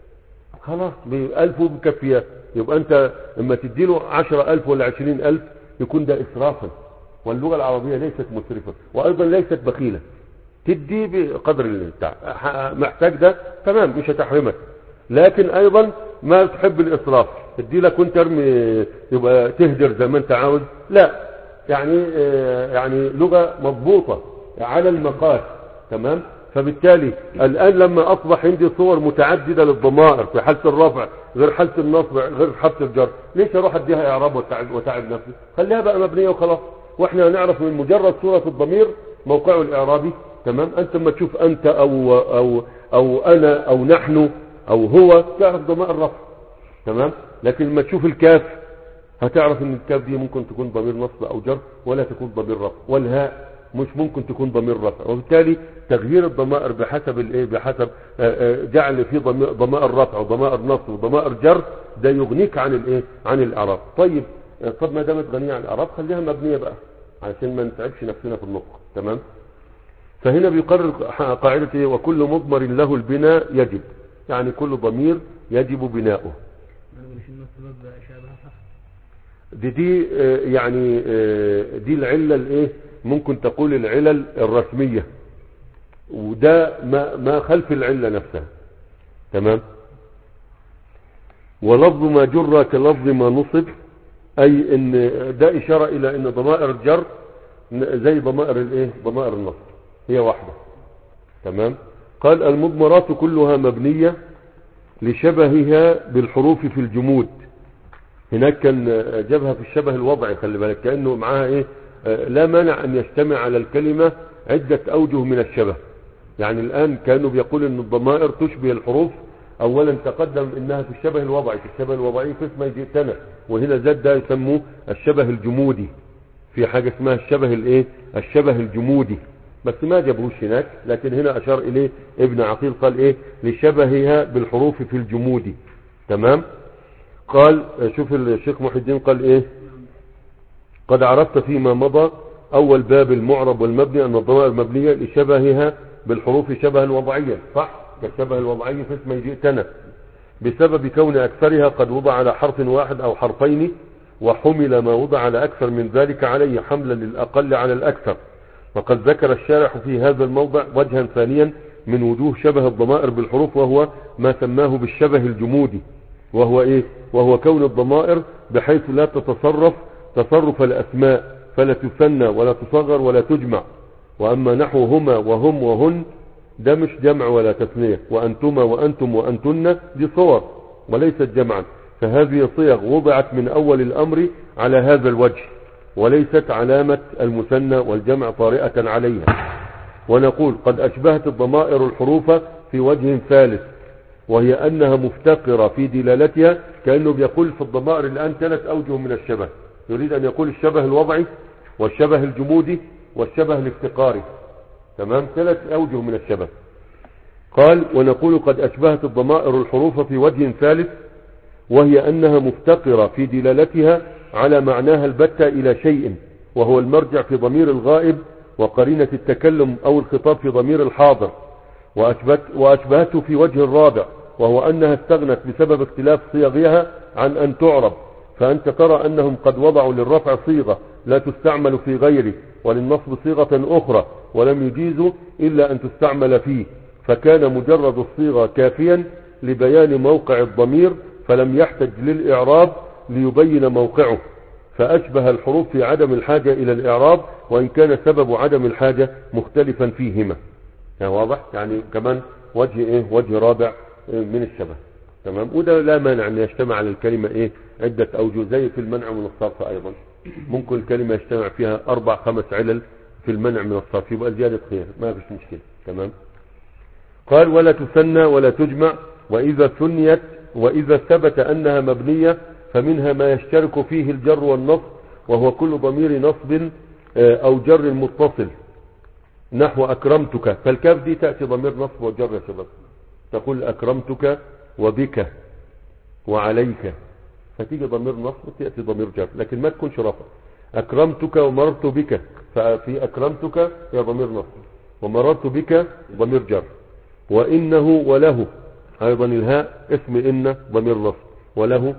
خلاص بألف بكفية. يبقى انت لما تديله عشرة ألف ولا عشرين ألف يكون ده إسرافا. واللغة العربية ليست مسرفة وأيضا ليست بخيلة، تدي بقدر اللي انت محتاج، ده تمام مش هتحرمك، لكن أيضا ما تحب الإسراف تدي لك وانت ارمي يبقى تهدر زي ما انت عاوز. لا، يعني يعني لغة مضبوطة على المقاس، تمام. فبالتالي الآن لما أصبح عندي صور متعددة للضمائر في حالة الرفع غير حالة النصب غير حالة الجر، ليش أروح أديها إعراب وتعب, وتعب نفسي؟ خليها بقى مبنية وخلاص، وإحنا هنعرف من مجرد صورة الضمير موقعه الإعرابي، تمام. أنت لما تشوف أنت أو, أو, أو أنا أو نحن أو هو تعرف ضمائر الرفع، تمام. لكن لما تشوف الكاف هتعرف ان الكاف دي ممكن تكون ضمير نصب او جر ولا تكون ضمير رفع، والهاء مش ممكن تكون ضمير رفع. وبالتالي تغيير الضمائر بحسب الايه بحسب جعل في ضمائر رفع وضمائر نصب وضمائر جر ده يغنيك عن الايه عن الاعراب. طيب طب ما دامت غنيه عن الاعراب خليها مبنيه بقى عشان ما نتعبش نفسنا في النطق، تمام. فهنا بيقرر قاعده ايه؟ وكل مضمر له البناء يجب، يعني كل ضمير يجب بناؤه. دي دي يعني دي العلة الايه ممكن تقول العلل الرسمية، وده ما ما خلف العلة نفسها، تمام. ولفظ ما جر كلفظ ما نصب، اي ان ده اشارة الى ان ضمائر الجر زي ضمائر الايه ضمائر النصب هي واحدة، تمام. قال المضمرات كلها مبنية لشبهها بالحروف في الجمود. هناك كان جابها في الشبه الوضعي، خلي بالك كأنه معاها ايه لا مانع ان يجتمع على الكلمة عدة اوجه من الشبه. يعني الان كانوا بيقول ان الضمائر تشبه الحروف. اولا تقدم انها في الشبه الوضعي، في الشبه الوضعي في اسمه جئتنا، وهنا زاد ده يسموه الشبه الجمودي، في حاجة اسمها الشبه الايه الشبه الجمودي، بس ما جابوش هناك، لكن هنا اشار اليه ابن عقيل قال ايه لشبهها بالحروف في الجمودي، تمام. قال شوف الشيخ محي الدين قال ايه قد عرفت فيما مضى اول باب المعرب والمبني ان الضمائر مبنية لشبهها بالحروف شبها وضعيا، صح، كالشبه الوضعي في اسم جئتنا، بسبب كون اكثرها قد وضع على حرف واحد او حرفين، وحمل ما وضع على اكثر من ذلك عليه حملا للاقل على الاكثر. وقد ذكر الشارح في هذا الموضع وجها ثانيا من وجوه شبه الضمائر بالحروف، وهو ما سماه بالشبه الجمودي، وهو ايه وهو كون الضمائر بحيث لا تتصرف تصرف الاسماء، فلا تثنى ولا تصغر ولا تجمع. واما نحو هما وهم وهن ده مش جمع ولا تثنية، وانتما وانتم وانتن دي صور وليست جمعا، فهذه صيغ وضعت من اول الامر على هذا الوجه، وليست علامة المثنى والجمع طارئة عليها. ونقول قد أشبهت الضمائر الحروف في وجه ثالث، وهي أنها مفتقرة في دلالتها. كأنه بيقول في الضمائر الآن ثلاث أوجه من الشبه، يريد أن يقول الشبه الوضعي والشبه الجمودي والشبه الافتقاري. تمام، ثلاث أوجه من الشبه. قال ونقول قد أشبهت الضمائر الحروف في وجه ثالث، وهي أنها مفتقرة في دلالتها على معناها البتة إلى شيء، وهو المرجع في ضمير الغائب وقرينة التكلم أو الخطاب في ضمير الحاضر. وأشبهت وأشبهته في وجه الرابع، وهو أنها استغنت بسبب اختلاف صيغها عن أن تعرب، فأنت ترى أنهم قد وضعوا للرفع صيغة لا تستعمل في غيره، وللنصب صيغة أخرى ولم يجيزوا إلا أن تستعمل فيه، فكان مجرد الصيغة كافيا لبيان موقع الضمير، فلم يحتج للإعراب ليبين موقعه، فأشبه الحروف في عدم الحاجة إلى الإعراب، وإن كان سبب عدم الحاجة مختلفا فيهما. يعني واضح، يعني كمان وجه إيه، وجه رابع من الشبه. تمام، وده لا مانع أن يجتمع على الكلمة إيه عدة أوجه، زي في المنع من الصرف أيضا ممكن الكلمة يجتمع فيها أربع خمس علل في المنع من الصرف، يبقى زيادة خير، ما فيش مشكلة. تمام. قال ولا تثنى ولا تجمع، وإذا ثنيت وإذا ثبت أنها مبنية فمنها ما يشترك فيه الجر والنصب، وهو كل ضمير نصب أو جر متصل، نحو أكرمتك، فالكاف دي تأتي ضمير نصب وجر يا شباب، تقول أكرمتك وبك وعليك، فتيجي ضمير نصب تأتي ضمير جر، لكن ما تكونش رفع. أكرمتك ومررت بك، ففي أكرمتك هي ضمير نصب، ومررت بك ضمير جر. وإنه وله أيضا الهاء اسم إن ضمير نصب، وله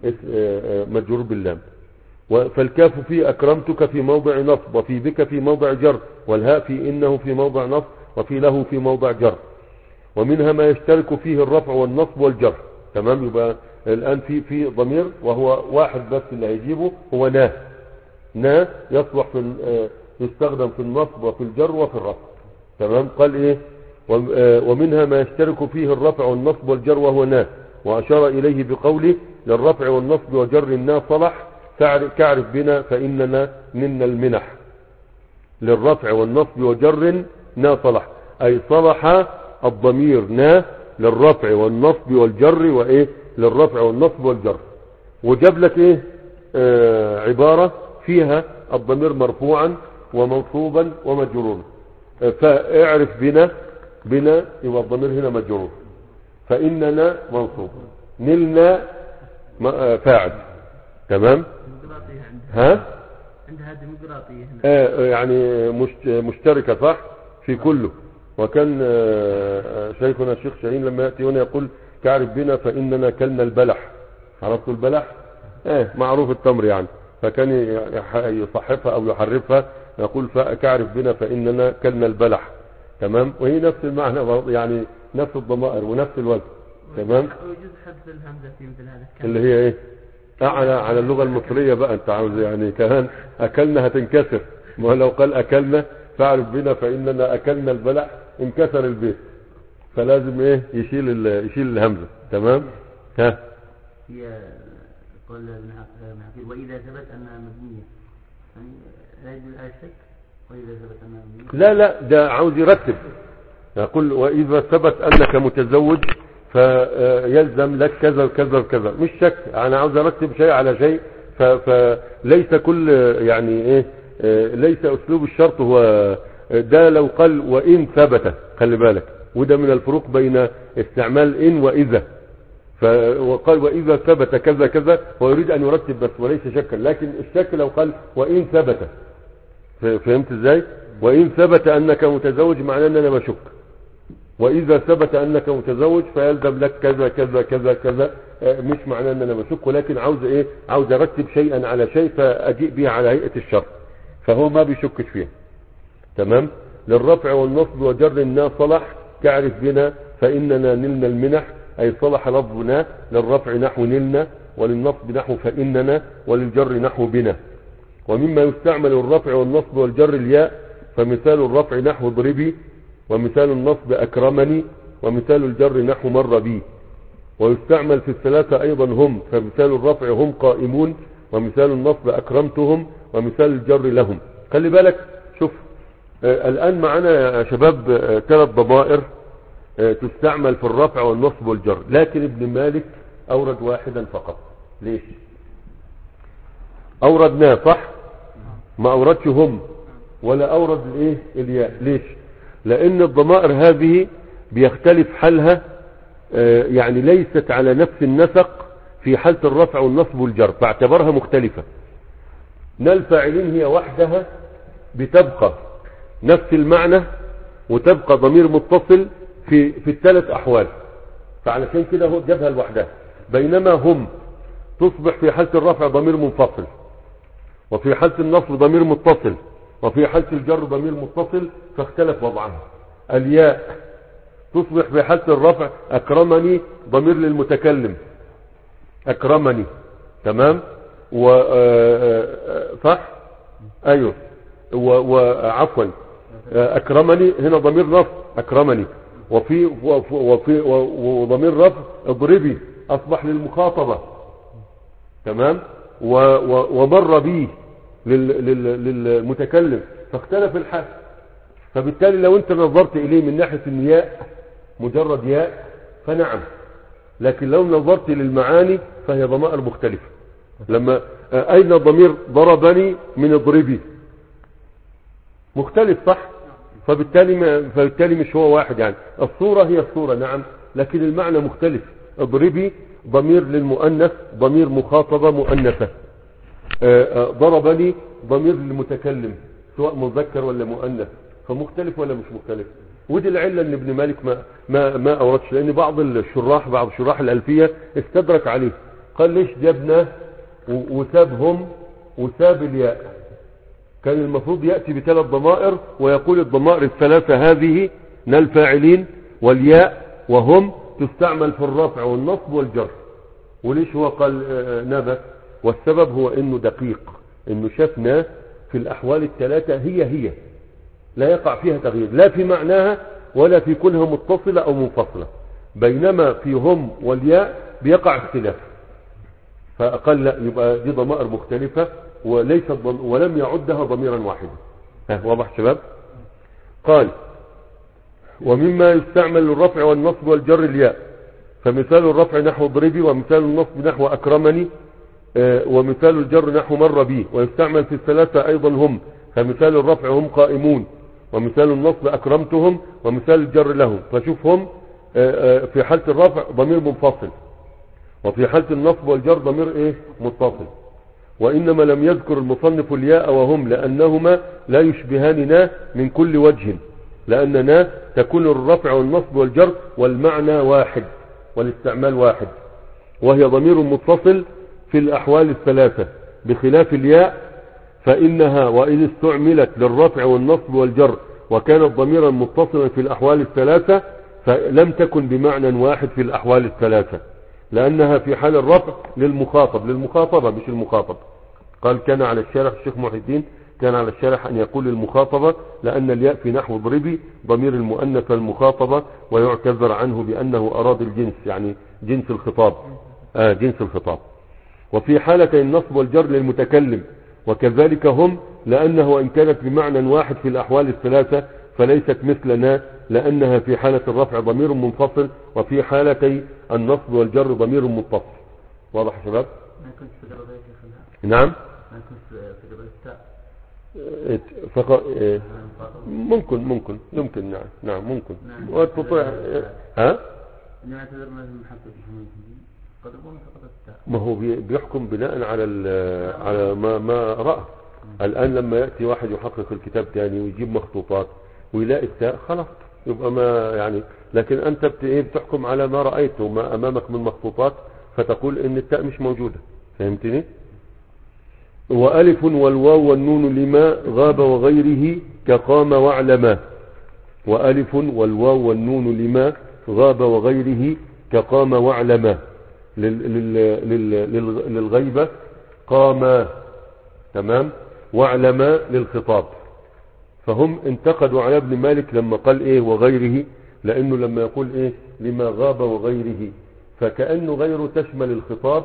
مجرور باللام. فالكاف في أكرمتك في موضع نصب، وفي بك في موضع جر، والهاء في إنه في موضع نصب، وفي له في موضع جر. ومنها ما يشترك فيه الرفع والنصب والجر. تمام، يبقى الآن في في ضمير وهو واحد بس اللي هيجيبه هو نا. نا يصلح في يستخدم في النصب وفي الجر وفي الرفع. تمام. قال إيه ومنها ما يشترك فيه الرفع والنصب والجر وهو نا، وأشار إليه بقوله للرفع والنصب وجر النا صلح كعرف بنا فإننا منا المنح. للرفع والنصب وجر نا صلح، أي صلح الضمير نا للرفع والنصب والجر، وإيه للرفع والنصب والجر. وجاب لك إيه آه عبارة فيها الضمير مرفوعا ومنصوبا ومجرورا، فاعرف بنا، بنا يبقى الضمير هنا مجرور، فإننا منصوب، نلنا فاعل. تمام. ها عندها ديمقراطية هنا آه يعني مشتركة صح في كله. وكان آه شيخنا الشيخ شاهين لما يأتي هنا يقول كعرف بنا فإننا كلنا البلح. عرفتوا البلح؟ آه معروف التمر يعني، فكان يصحفها أو يحرفها يقول كعرف بنا فإننا كلنا البلح. تمام. وهي نفس المعنى يعني نفس الضمائر ونفس الوزن. تمام. ويجوز حذف الهمزة في مثل هذا اللي هي ايه على على اللغة المصرية بقى انت عاوز يعني كمان اكلنا هتنكسر، ما لو قال اكلنا فاعرف بنا فاننا اكلنا البلح انكسر البيت، فلازم ايه يشيل يشيل الهمزة. تمام. ها هي قول ابن واذا ثبت انها مبنية يعني لا يجوز الشك، واذا ثبت انها مبنية لا لا ده عاوز يرتب، يقول واذا ثبت انك متزوج فيلزم لك كذا وكذا وكذا، مش شك، انا عاوز ارتب شيء على شيء، فليس كل يعني ايه ليس اسلوب الشرط هو ده. لو قال وان ثبت، خلي بالك، وده من الفروق بين استعمال ان واذا. فقال واذا ثبت كذا كذا، هو يريد ان يرتب بس وليس شكا، لكن الشك لو قال وان ثبت، فهمت ازاي؟ وان ثبت انك متزوج معناه ان انا بشك، وإذا ثبت أنك متزوج فيلزم لك كذا كذا كذا كذا، مش معناه أن أنا بشك، ولكن عاوز إيه عاوز أرتب شيئا على شيء فأجيء به على هيئة الشرط، فهو ما بيشكش فيه. تمام. للرفع والنصب وجر النا صلح كعرف بنا فإننا نلنا المنح، أي صلح لفظنا للرفع نحو نلنا، وللنصب نحو فإننا، وللجر نحو بنا. ومما يستعمل الرفع والنصب والجر الياء، فمثال الرفع نحو ضربي، ومثال النصب أكرمني، ومثال الجر نحو مر بي. ويستعمل في الثلاثة أيضا هم، فمثال الرفع هم قائمون، ومثال النصب أكرمتهم، ومثال الجر لهم. خلي بالك شوف آه الآن معنا يا شباب آه ثلاث ضمائر آه تستعمل في الرفع والنصب والجر، لكن ابن مالك أورد واحدا فقط. ليش؟ أوردناه صح؟ ما أوردش هم ولا أورد الإيه الياء. ليش؟ لأن الضمائر هذه بيختلف حالها، آه يعني ليست على نفس النسق في حالة الرفع والنصب والجر، فاعتبرها مختلفة. نال فاعلين هي وحدها بتبقى نفس المعنى وتبقى ضمير متصل في في الثلاث أحوال، فعلشان كده هو جابها لوحدها. بينما هم تصبح في حالة الرفع ضمير منفصل، وفي حالة النصب ضمير متصل، وفي حالة الجر ضمير متصل، فاختلف وضعها. الياء تصبح في حالة الرفع أكرمني ضمير للمتكلم، أكرمني تمام، و صح أيوه، وعفوا أكرمني هنا ضمير نصب أكرمني، وفي وفي وضمير رفع اضربي أصبح للمخاطبة تمام، ومر بي للمتكلم، فاختلف الحال. فبالتالي لو انت نظرت اليه من ناحية الياء مجرد ياء فنعم، لكن لو نظرت للمعاني فهي ضمائر مختلفة. لما اين ضمير ضربني من اضربي مختلف صح، فبالتالي ما فبالتالي مش هو واحد، يعني الصورة هي الصورة نعم، لكن المعنى مختلف. اضربي ضمير للمؤنث ضمير مخاطبة مؤنثة، ضربني ضمير للمتكلم سواء مذكر ولا مؤنث، فمختلف ولا مش مختلف. ودي العلة ان ابن مالك ما ما ما اوردش، لان بعض الشراح بعض شراح الالفية استدرك عليه، قال ليش جبنا وسابهم وساب الياء؟ كان المفروض يأتي بثلاث ضمائر ويقول الضمائر الثلاثة هذه نال فاعلين والياء وهم تستعمل في الرفع والنصب والجر. وليش هو قال نبت؟ والسبب هو انه دقيق، انه شفنا في الاحوال الثلاثة هي هي لا يقع فيها تغيير، لا في معناها ولا في كونها متصلة او منفصلة، بينما في هم والياء بيقع اختلاف. فقال لا، يبقى دي ضمائر مختلفة وليست ضم... ولم يعدها ضميرا واحدا. ها واضح شباب؟ قال ومما يستعمل للرفع والنصب والجر الياء، فمثال الرفع نحو ضربي، ومثال النصب نحو أكرمني، ومثال الجر نحو مر بي. ويستعمل في الثلاثة أيضا هم، فمثال الرفع هم قائمون، ومثال النصب أكرمتهم، ومثال الجر لهم. فشوف هم في حالة الرفع ضمير منفصل، وفي حالة النصب والجر ضمير ايه متصل. وإنما لم يذكر المصنف الياء وهم لأنهما لا يشبهاننا من كل وجه، لأننا تكون الرفع والنصب والجر والمعنى واحد والاستعمال واحد، وهي ضمير متصل في الأحوال الثلاثة، بخلاف الياء فإنها وإن استعملت للرفع والنصب والجر وكانت ضميرا متصلا في الأحوال الثلاثة، فلم تكن بمعنى واحد في الأحوال الثلاثة، لأنها في حال الرفع للمخاطب للمخاطبة مش المخاطب. قال كان على الشارح الشيخ محي الدين كان على الشارح أن يقول المخاطبة، لأن الياء في نحو ضربي ضمير المؤنث المخاطبة، ويعتذر عنه بأنه أراد الجنس، يعني جنس الخطاب آه جنس الخطاب. وفي حالة النصب والجر للمتكلم، وكذلك هم، لأنه إن كانت بمعنى واحد في الأحوال الثلاثة فليست مثلنا، لأنها في حالة الرفع ضمير منفصل، وفي حالتي النصب والجر ضمير متصل. واضح يا شباب؟ ما كنت في جبل نعم ما كنت في جبل التاء فق... ممكن ممكن يمكن نعم نعم ممكن وتطيع ها إنما اعتذرنا للمحقق قد ربما فقط التاء. ما هو بيحكم بناء على على ما ما رأى. الآن لما يأتي واحد يحقق الكتاب تاني ويجيب مخطوطات ويلاقي التاء خلاص يبقى ما يعني، لكن أنت بتحكم على ما رأيته ما أمامك من مخطوطات فتقول إن التاء مش موجودة. فهمتني؟ وألف والواو والنون لما غاب وغيره كقام واعلما. وألف والواو والنون لما غاب وغيره كقام واعلما. للغيبة قام تمام، واعلما للخطاب. فهم انتقدوا على ابن مالك لما قال ايه وغيره، لانه لما يقول ايه لما غاب وغيره فكأنه غيره تشمل الخطاب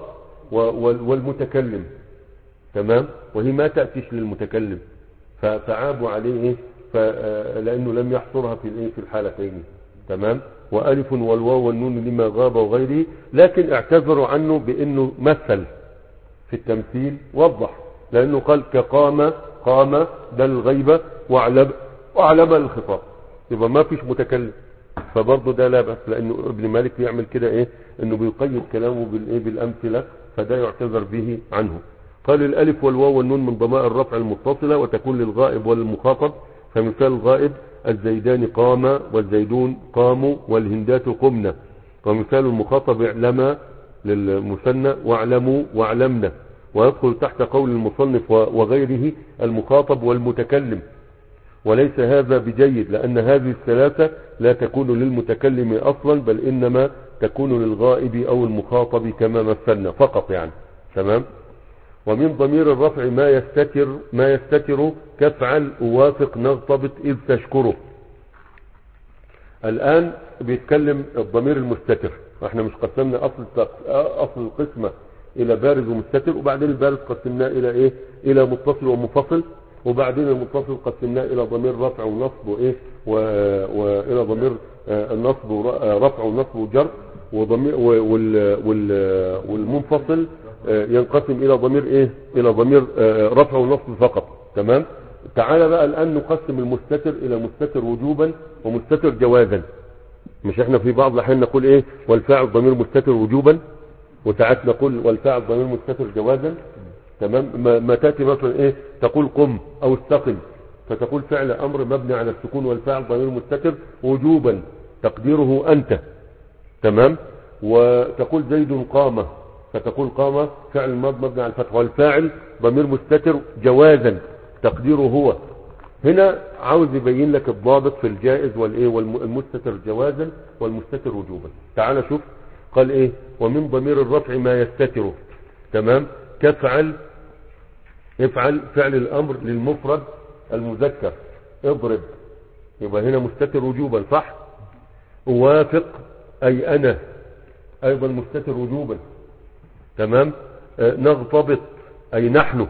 والمتكلم تمام، وهي ما تأتيش للمتكلم، فعابوا عليه لانه لم يحصرها في الايه في الحالتين. تمام. والف والواو والنون لما غاب وغيره، لكن اعتذروا عنه بانه مثل في التمثيل، وضح، لانه قال كقام، قام ده الغيبة، واعلم واعلم الخطاب، يبقى ما فيش متكلم، فبرضه ده لا بأس، لانه ابن مالك بيعمل كده ايه، انه بيقيد كلامه بالايه بالامثله، فده يعتذر به عنه. قال الالف والواو والنون من ضمائر الرفع المتصله، وتكون للغائب والمخاطب، فمثال الغائب الزيدان قاما والزيدون قاموا والهندات قمنا، ومثال المخاطب اعلما للمثنى واعلموا واعلمنا، ويدخل تحت قول المصنف وغيره المخاطب والمتكلم، وليس هذا بجيد، لأن هذه الثلاثة لا تكون للمتكلم أصلا، بل إنما تكون للغائب أو المخاطب كما مثلنا فقط يعني. تمام. ومن ضمير الرفع ما يستتر ما يستتر كفعل أوافق نغتبط إذ تشكره. الآن بيتكلم الضمير المستتر، احنا مش قسمنا أصل أصل القسمة إلى بارز ومستتر، وبعدين البارز قسمناه إلى إيه، إلى متصل ومنفصل، وبعدين المتصل قسمناه الى ضمير رفع ونصب وايه والى ضمير النصب ورفع ونصب وجر، وضمير والمنفصل ينقسم الى ضمير ايه، الى ضمير رفع ونصب فقط. تمام. تعالى بقى الان نقسم المستتر الى مستتر وجوبا ومستتر جوازا. مش احنا في بعض الاحيان نقول ايه والفاعل ضمير مستتر وجوبا، وساعات نقول والفاعل ضمير مستتر جوازا. تمام. ما تأتي مثلا ايه تقول قم او استقم، فتقول فعل امر مبني على السكون والفاعل ضمير مستتر وجوبا تقديره انت. تمام. وتقول زيد قام، فتقول قام فعل مبني على الفتح، والفاعل ضمير مستتر جوازا تقديره هو. هنا عاوز يبين لك الضابط في الجائز والايه والمستتر جوازا والمستتر وجوبا. تعال شوف، قال ايه ومن ضمير الرفع ما يستتره. تمام. كفعل، افعل فعل الامر للمفرد المذكر، اضرب، يبقى هنا مستتر وجوبا صح. اوافق اي انا، ايضا مستتر وجوبا. تمام. اه نغتبط اي نحن.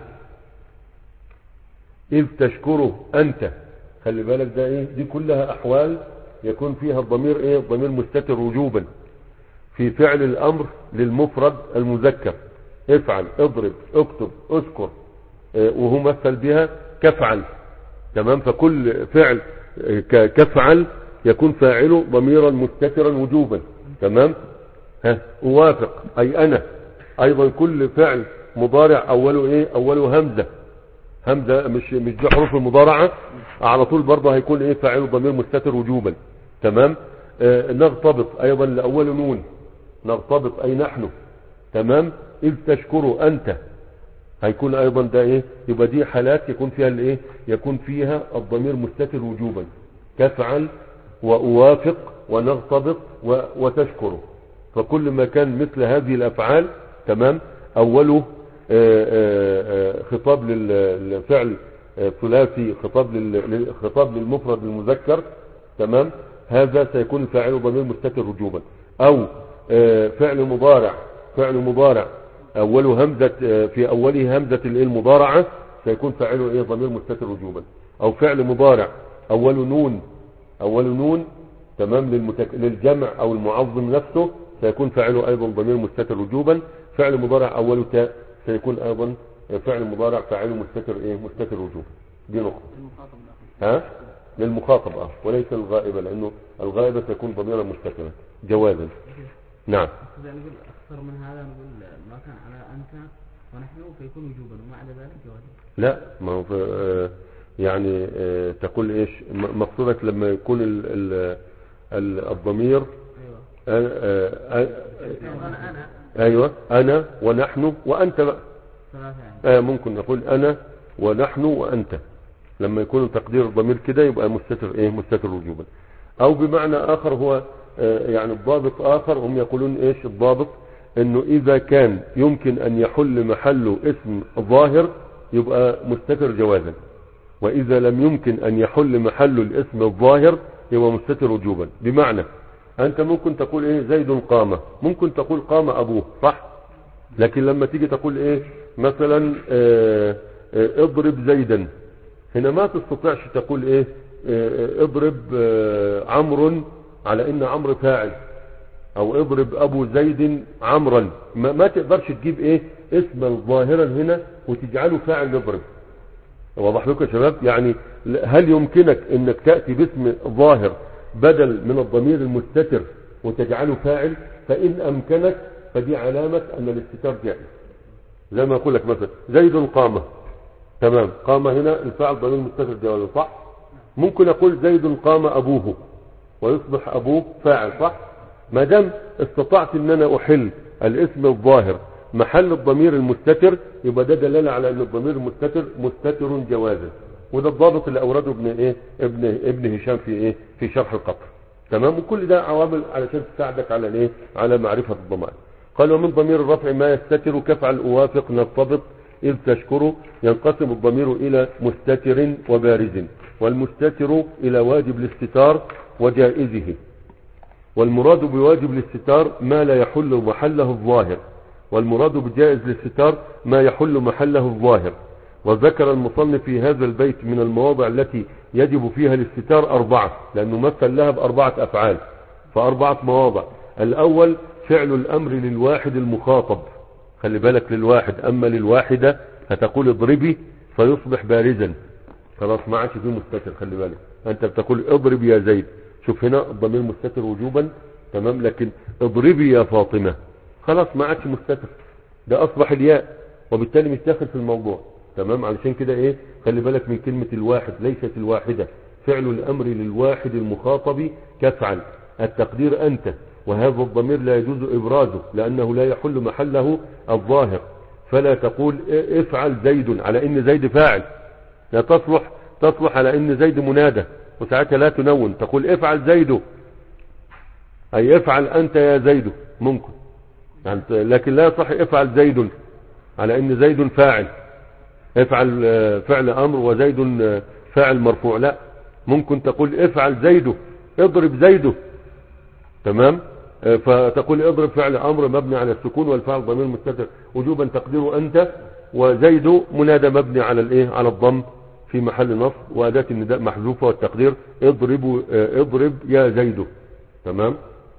اذ تشكره انت، خلي بالك ده ايه، دي كلها احوال يكون فيها الضمير ايه، الضمير مستتر وجوبا في فعل الامر للمفرد المذكر، افعل، اضرب، اكتب، اذكر، وهو مثل بها كفعل. تمام. فكل فعل كفعل يكون فاعله ضميرا مستترا وجوبا. تمام. ها اوافق اي انا، ايضا كل فعل مضارع اوله ايه، اوله همزه، همزه مش مش دي حروف المضارعه، على طول برضه هيكون ايه فاعله ضمير مستتر وجوبا. تمام. آه نغتبط ايضا لاول نون، نغتبط اي نحن. تمام. إذ تشكره أنت هيكون أيضا ده إيه، يبقى دي حالات يكون فيها الإيه، يكون فيها الضمير مستتر وجوبا، كفعل وأوافق ونغتبط وتشكره. فكل ما كان مثل هذه الأفعال تمام أوله آآ آآ خطاب للفعل ثلاثي، خطاب خطاب للمفرد المذكر. تمام. هذا سيكون الفاعل ضمير مستتر وجوبا. أو فعل مضارع، فعل مضارع اوله همزة، في اوله همزة المضارعة سيكون فاعله ايه ضمير مستتر وجوبا. او فعل مضارع اوله نون، اوله نون تمام للمتك... للجمع او المعظم نفسه سيكون فاعله ايضا ضمير مستتر وجوبا. فعل مضارع اوله تاء سيكون ايضا فعل مضارع فاعله مستتر ايه مستتر وجوبا. دي نقطة. ها للمخاطب اه وليس الغائبة، لانه الغائبة سيكون ضميرا مستترا جوازا. نعم. يعني نقول أكثر من هذا، نقول ما كان على أنت ونحن فيكون وجوبا، وما عدا ذلك جوازا. لا، ما هو يعني تقول إيش مقصودك لما يكون ال ال ال الضمير. أيوة. أنا أنا أيوة أنا ونحن وأنت بقى. آه ممكن نقول أنا ونحن وأنت، لما يكون تقدير الضمير كده يبقى مستتر إيه مستتر وجوبا. أو بمعنى آخر هو يعني الضابط آخر، هم يقولون إيش الضابط، إنه إذا كان يمكن أن يحل محله اسم ظاهر يبقى مستتر جوازا، وإذا لم يمكن أن يحل محله الاسم الظاهر يبقى مستتر وجوبا. بمعنى أنت ممكن تقول إيه زيد قام، ممكن تقول قام أبوه صح، لكن لما تيجي تقول إيه مثلا اه اه اضرب زيدا، هنا ما تستطيعش تقول إيه اه اضرب اه عمرو على ان عمرو فاعل، او اضرب ابو زيد عمرا. ما, ما تقدرش تجيب ايه اسما ظاهرا هنا وتجعله فاعل نضرب. واضح لكم يا شباب؟ يعني هل يمكنك انك تأتي باسم ظاهر بدل من الضمير المستتر وتجعله فاعل؟ فان امكنك فدي علامة ان الاستتار جائز. زي ما اقول لك مثلا زيد قام، تمام، قام هنا الفاعل ضمير مستتر جوازه، صح؟ ممكن اقول زيد قام ابوه ويصبح ابوه فاعل، صح؟ ما دام استطعت ان انا احل الاسم الظاهر محل الضمير المستتر، يبقى ده دلاله على ان الضمير المستتر مستتر جوازا. وده الضابط اللي اورده ابن ايه ابن ابن هشام في ايه في شرح القطر. تمام. وكل ده عوامل علشان تساعدك على الايه على معرفه الضمائر. قال ومن ضمير الرفع ما يستتر كفعل اوافق نرتبط اذ تشكر. ينقسم الضمير الى مستتر وبارز، والمستتر الى واجب الاستتار وجائزه. والمراد بواجب الاستتار ما لا يحل محله الظاهر، والمراد بجائز الاستتار ما يحل محله الظاهر. وذكر المصنف في هذا البيت من المواضع التي يجب فيها الاستتار أربعة، لأنه مثل لها بأربعة أفعال، فأربعة مواضع. الأول فعل الأمر للواحد المخاطب، خلي بالك للواحد، أما للواحدة هتقول اضربي فيصبح بارزا، خلاص ما عادش فيه مستتر. خلي بالك أنت بتقول اضرب يا زيد، شوف هنا الضمير مستتر وجوبا، تمام، لكن اضربي يا فاطمة خلاص ما عادش مستتر، ده أصبح الياء وبالتالي مش داخل في الموضوع. تمام. علشان كده ايه خلي بالك من كلمة الواحد، ليست الواحدة. فعل الأمر للواحد المخاطب كفعل، التقدير أنت، وهذا الضمير لا يجوز إبرازه لأنه لا يحل محله الظاهر. فلا تقول افعل زيد على إن زيد فاعل، لا تصلح تصلح على إن زيد منادى، وساعتها لا تنون، تقول افعل زيد أي افعل أنت يا زيد ممكن يعني، لكن لا يصح افعل زيد على إن زيد فاعل، افعل فعل أمر وزيد فاعل مرفوع، لا، ممكن تقول افعل زيد اضرب زيد، تمام، فتقول اضرب فعل أمر مبني على السكون والفعل ضمير مستتر وجوبا تقديره أنت، وزيد منادى مبني على الايه على الضم في محل نصب، وأداة النداء محذوفة والتقدير اضرب اضرب يا زيد. تمام.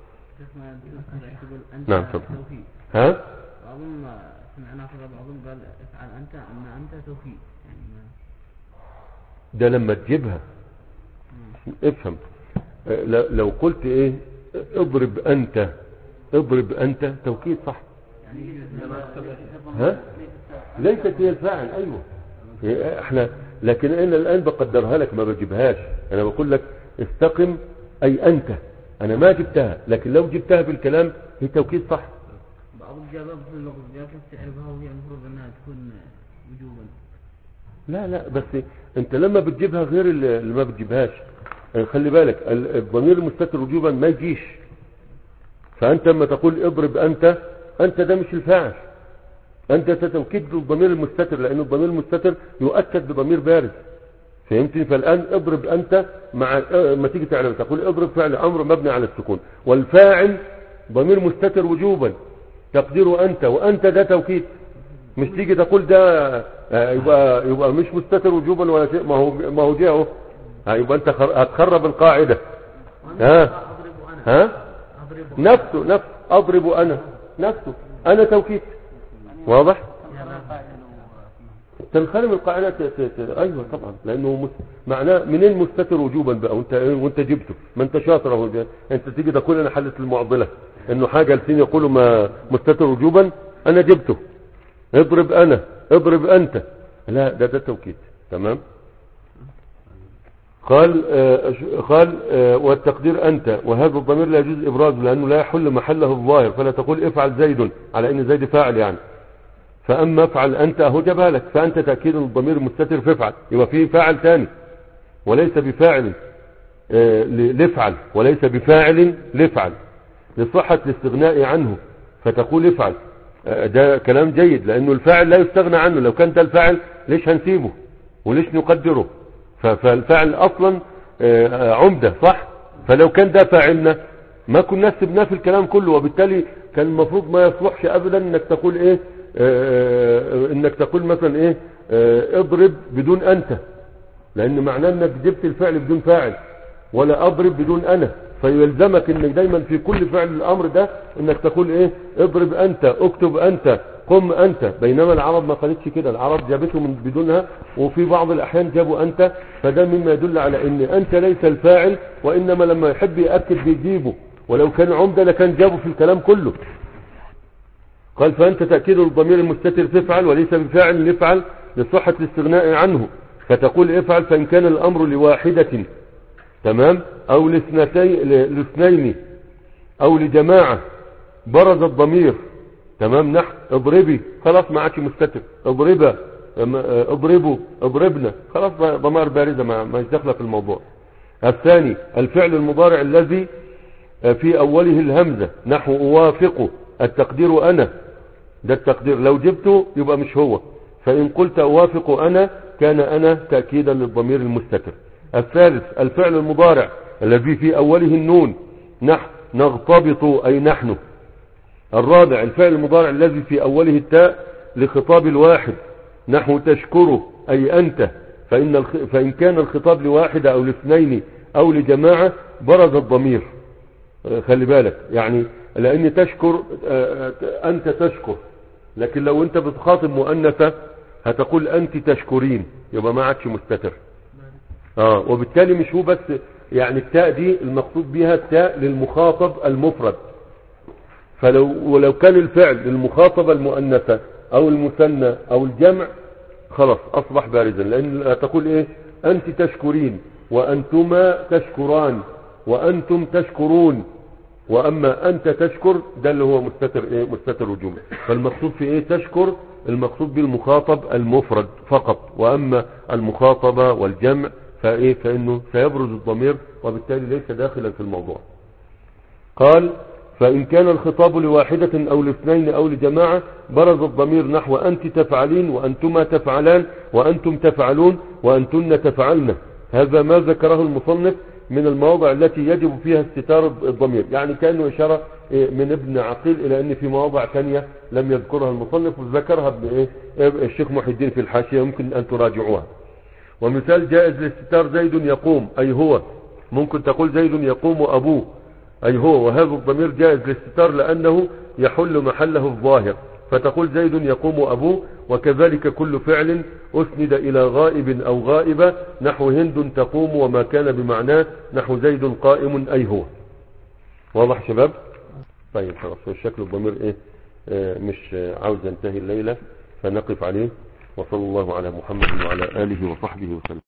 نعم تفضل. ها أظن سمعنا في بعضهم قال افعل أنت أن أنت توكيد يعني ما... ده لما تجيبها افهم. لو قلت ايه اضرب أنت اضرب أنت توكيد صح يعني ها ليست هي الفاعل. ايوه احنا لكن انا الان بقدرها لك ما بجيبهاش، انا بقول لك استقم اي انت، انا ما جبتها، لكن لو جبتها في الكلام هي توكيد صح. بعض الجواب في اللغة جاب تعرفها وهي المفروض انها تكون وجوبا. لا لا بس انت لما بتجيبها غير اللي ما بتجيبهاش. خلي بالك الضمير المستتر وجوبا ما يجيش، فانت لما تقول اضرب انت، انت ده مش الفاعل، انت تتوكيد الضمير المستتر، لان الضمير المستتر يؤكد بضمير بارز، فهمتني؟ فالان اضرب انت مع ما تيجي تعرف تقول اضرب فعل امر مبني على السكون، والفاعل ضمير مستتر وجوبا تقديره انت، وانت ده توكيد، مش تيجي تقول ده يبقى يبقى مش مستتر وجوبا ولا شيء، ما هو ما هو جه اهو، يبقى انت هتخرب القاعده. ها ها نفسه نفسه اضرب انا نفسه انا توكيد، واضح؟ تنخرم القاعده ت... ت... ت... ايوه طبعا، لانه مس... معناه منين مستتر وجوبا بقى وانت وانت جبته، ما انت شاطر اهو، انت تيجي تقول انا حلت المعضله انه حاجه الاثنين يقولوا ما مستتر وجوبا، انا جبته اضرب انا اضرب انت، لا ده ده توكيد. تمام. قال آه قال آه والتقدير انت، وهذا الضمير لا يجوز ابرازه لانه لا يحل محله الظاهر، فلا تقول افعل زيد على ان زيد فاعل يعني، فاما افعل انت اهو جابها لك، فانت تاكيد الضمير المستتر في افعل، يبقى فيه فاعل ثاني وليس بفاعل آه لافعل، وليس بفاعل لافعل لصحه الاستغناء عنه، فتقول افعل، آه ده كلام جيد، لانه الفاعل لا يستغنى عنه، لو كان ده الفاعل ليش هنسيبه وليش نقدره؟ فالفاعل اصلا عمدة صح، فلو كان ده فاعلنا ما كنا سبناه في الكلام كله، وبالتالي كان المفروض ما يصلحش ابدا انك تقول ايه اه انك تقول مثلا ايه اه اضرب بدون انت، لان معناه انك جبت الفعل بدون فاعل، ولا اضرب بدون انا، فيلزمك انك دايما في كل فعل الامر ده انك تقول ايه؟ اضرب انت، اكتب انت، قم انت. بينما العرب ما قالتش كده، العرب جابته من بدونها، وفي بعض الاحيان جابوا انت، فده مما يدل على ان انت ليس الفاعل، وانما لما يحب يأكد بيجيبه، ولو كان عمدة لكان جابه في الكلام كله. قال فانت تأكيد الضمير المستتر تفعل وليس بفاعل نفعل لصحة الاستغناء عنه، فتقول افعل فان كان الامر لواحدة، تمام، او لاثنين او لجماعة برز الضمير، تمام، نحو اضربي، خلاص ما عادش مستتر، اضربا، اضربوا، اضربنا، خلاص ضمائر بارزة ما مش داخله في الموضوع. الثاني الفعل المضارع الذي في اوله الهمزة، نحو اوافقه، التقدير انا، ده التقدير لو جبته يبقى مش هو، فان قلت اوافق انا كان انا تأكيدا للضمير المستتر. الثالث الفعل المضارع الذي في اوله النون، نحو نغتبط اي نحن. الرابع الفعل المضارع الذي في اوله التاء لخطاب الواحد، نحو تشكره اي انت، فإن, الخ... فإن كان الخطاب لواحد او لاثنين او لجماعة برز الضمير. خلي بالك يعني، لان تشكر انت تشكر، لكن لو انت بتخاطب مؤنثة هتقول انت تشكرين، يبقى ما عادش مستتر. اه وبالتالي مش هو بس، يعني التاء دي المقصود بها التاء للمخاطب المفرد، فلو ولو كان الفعل للمخاطبة المؤنثة او المثنى او الجمع خلاص اصبح بارزا، لان تقول ايه؟ انت تشكرين، وانتما تشكران، وانتم تشكرون، واما انت تشكر ده اللي هو مستتر ايه؟ مستتر وجمله. فالمقصود في ايه؟ تشكر المقصود بالمخاطب المفرد فقط، واما المخاطبة والجمع فايه؟ فانه سيبرز الضمير، وبالتالي ليس داخلا في الموضوع. قال فإن كان الخطاب لواحدة أو لاثنين أو لجماعة برز الضمير، نحو أنت تفعلين، وأنتما تفعلان، وأنتم تفعلون، وأنتن تفعلن. هذا ما ذكره المصنف من المواضع التي يجب فيها استتار الضمير، يعني كأنه إشارة من ابن عقيل إلى أن في مواضع ثانية لم يذكرها المصنف، وذكرها الشيخ محي الدين في الحاشية، يمكن أن تراجعوها. ومثال جائز لاستتار زيد يقوم أي هو، ممكن تقول زيد يقوم أبوه أي هو، وهذا الضمير جائز للاستتار لأنه يحل محله الظاهر، فتقول زيد يقوم أبوه. وكذلك كل فعل أسند إلى غائب أو غائبة، نحو هند تقوم وما كان بمعناه، نحو زيد قائم أي هو. واضح شباب؟ طيب خلاص، الشكل الضمير إيه؟ آه مش عاوز ينتهي الليلة، فنقف عليه. وصلى الله على محمد وعلى آله وصحبه وسلم.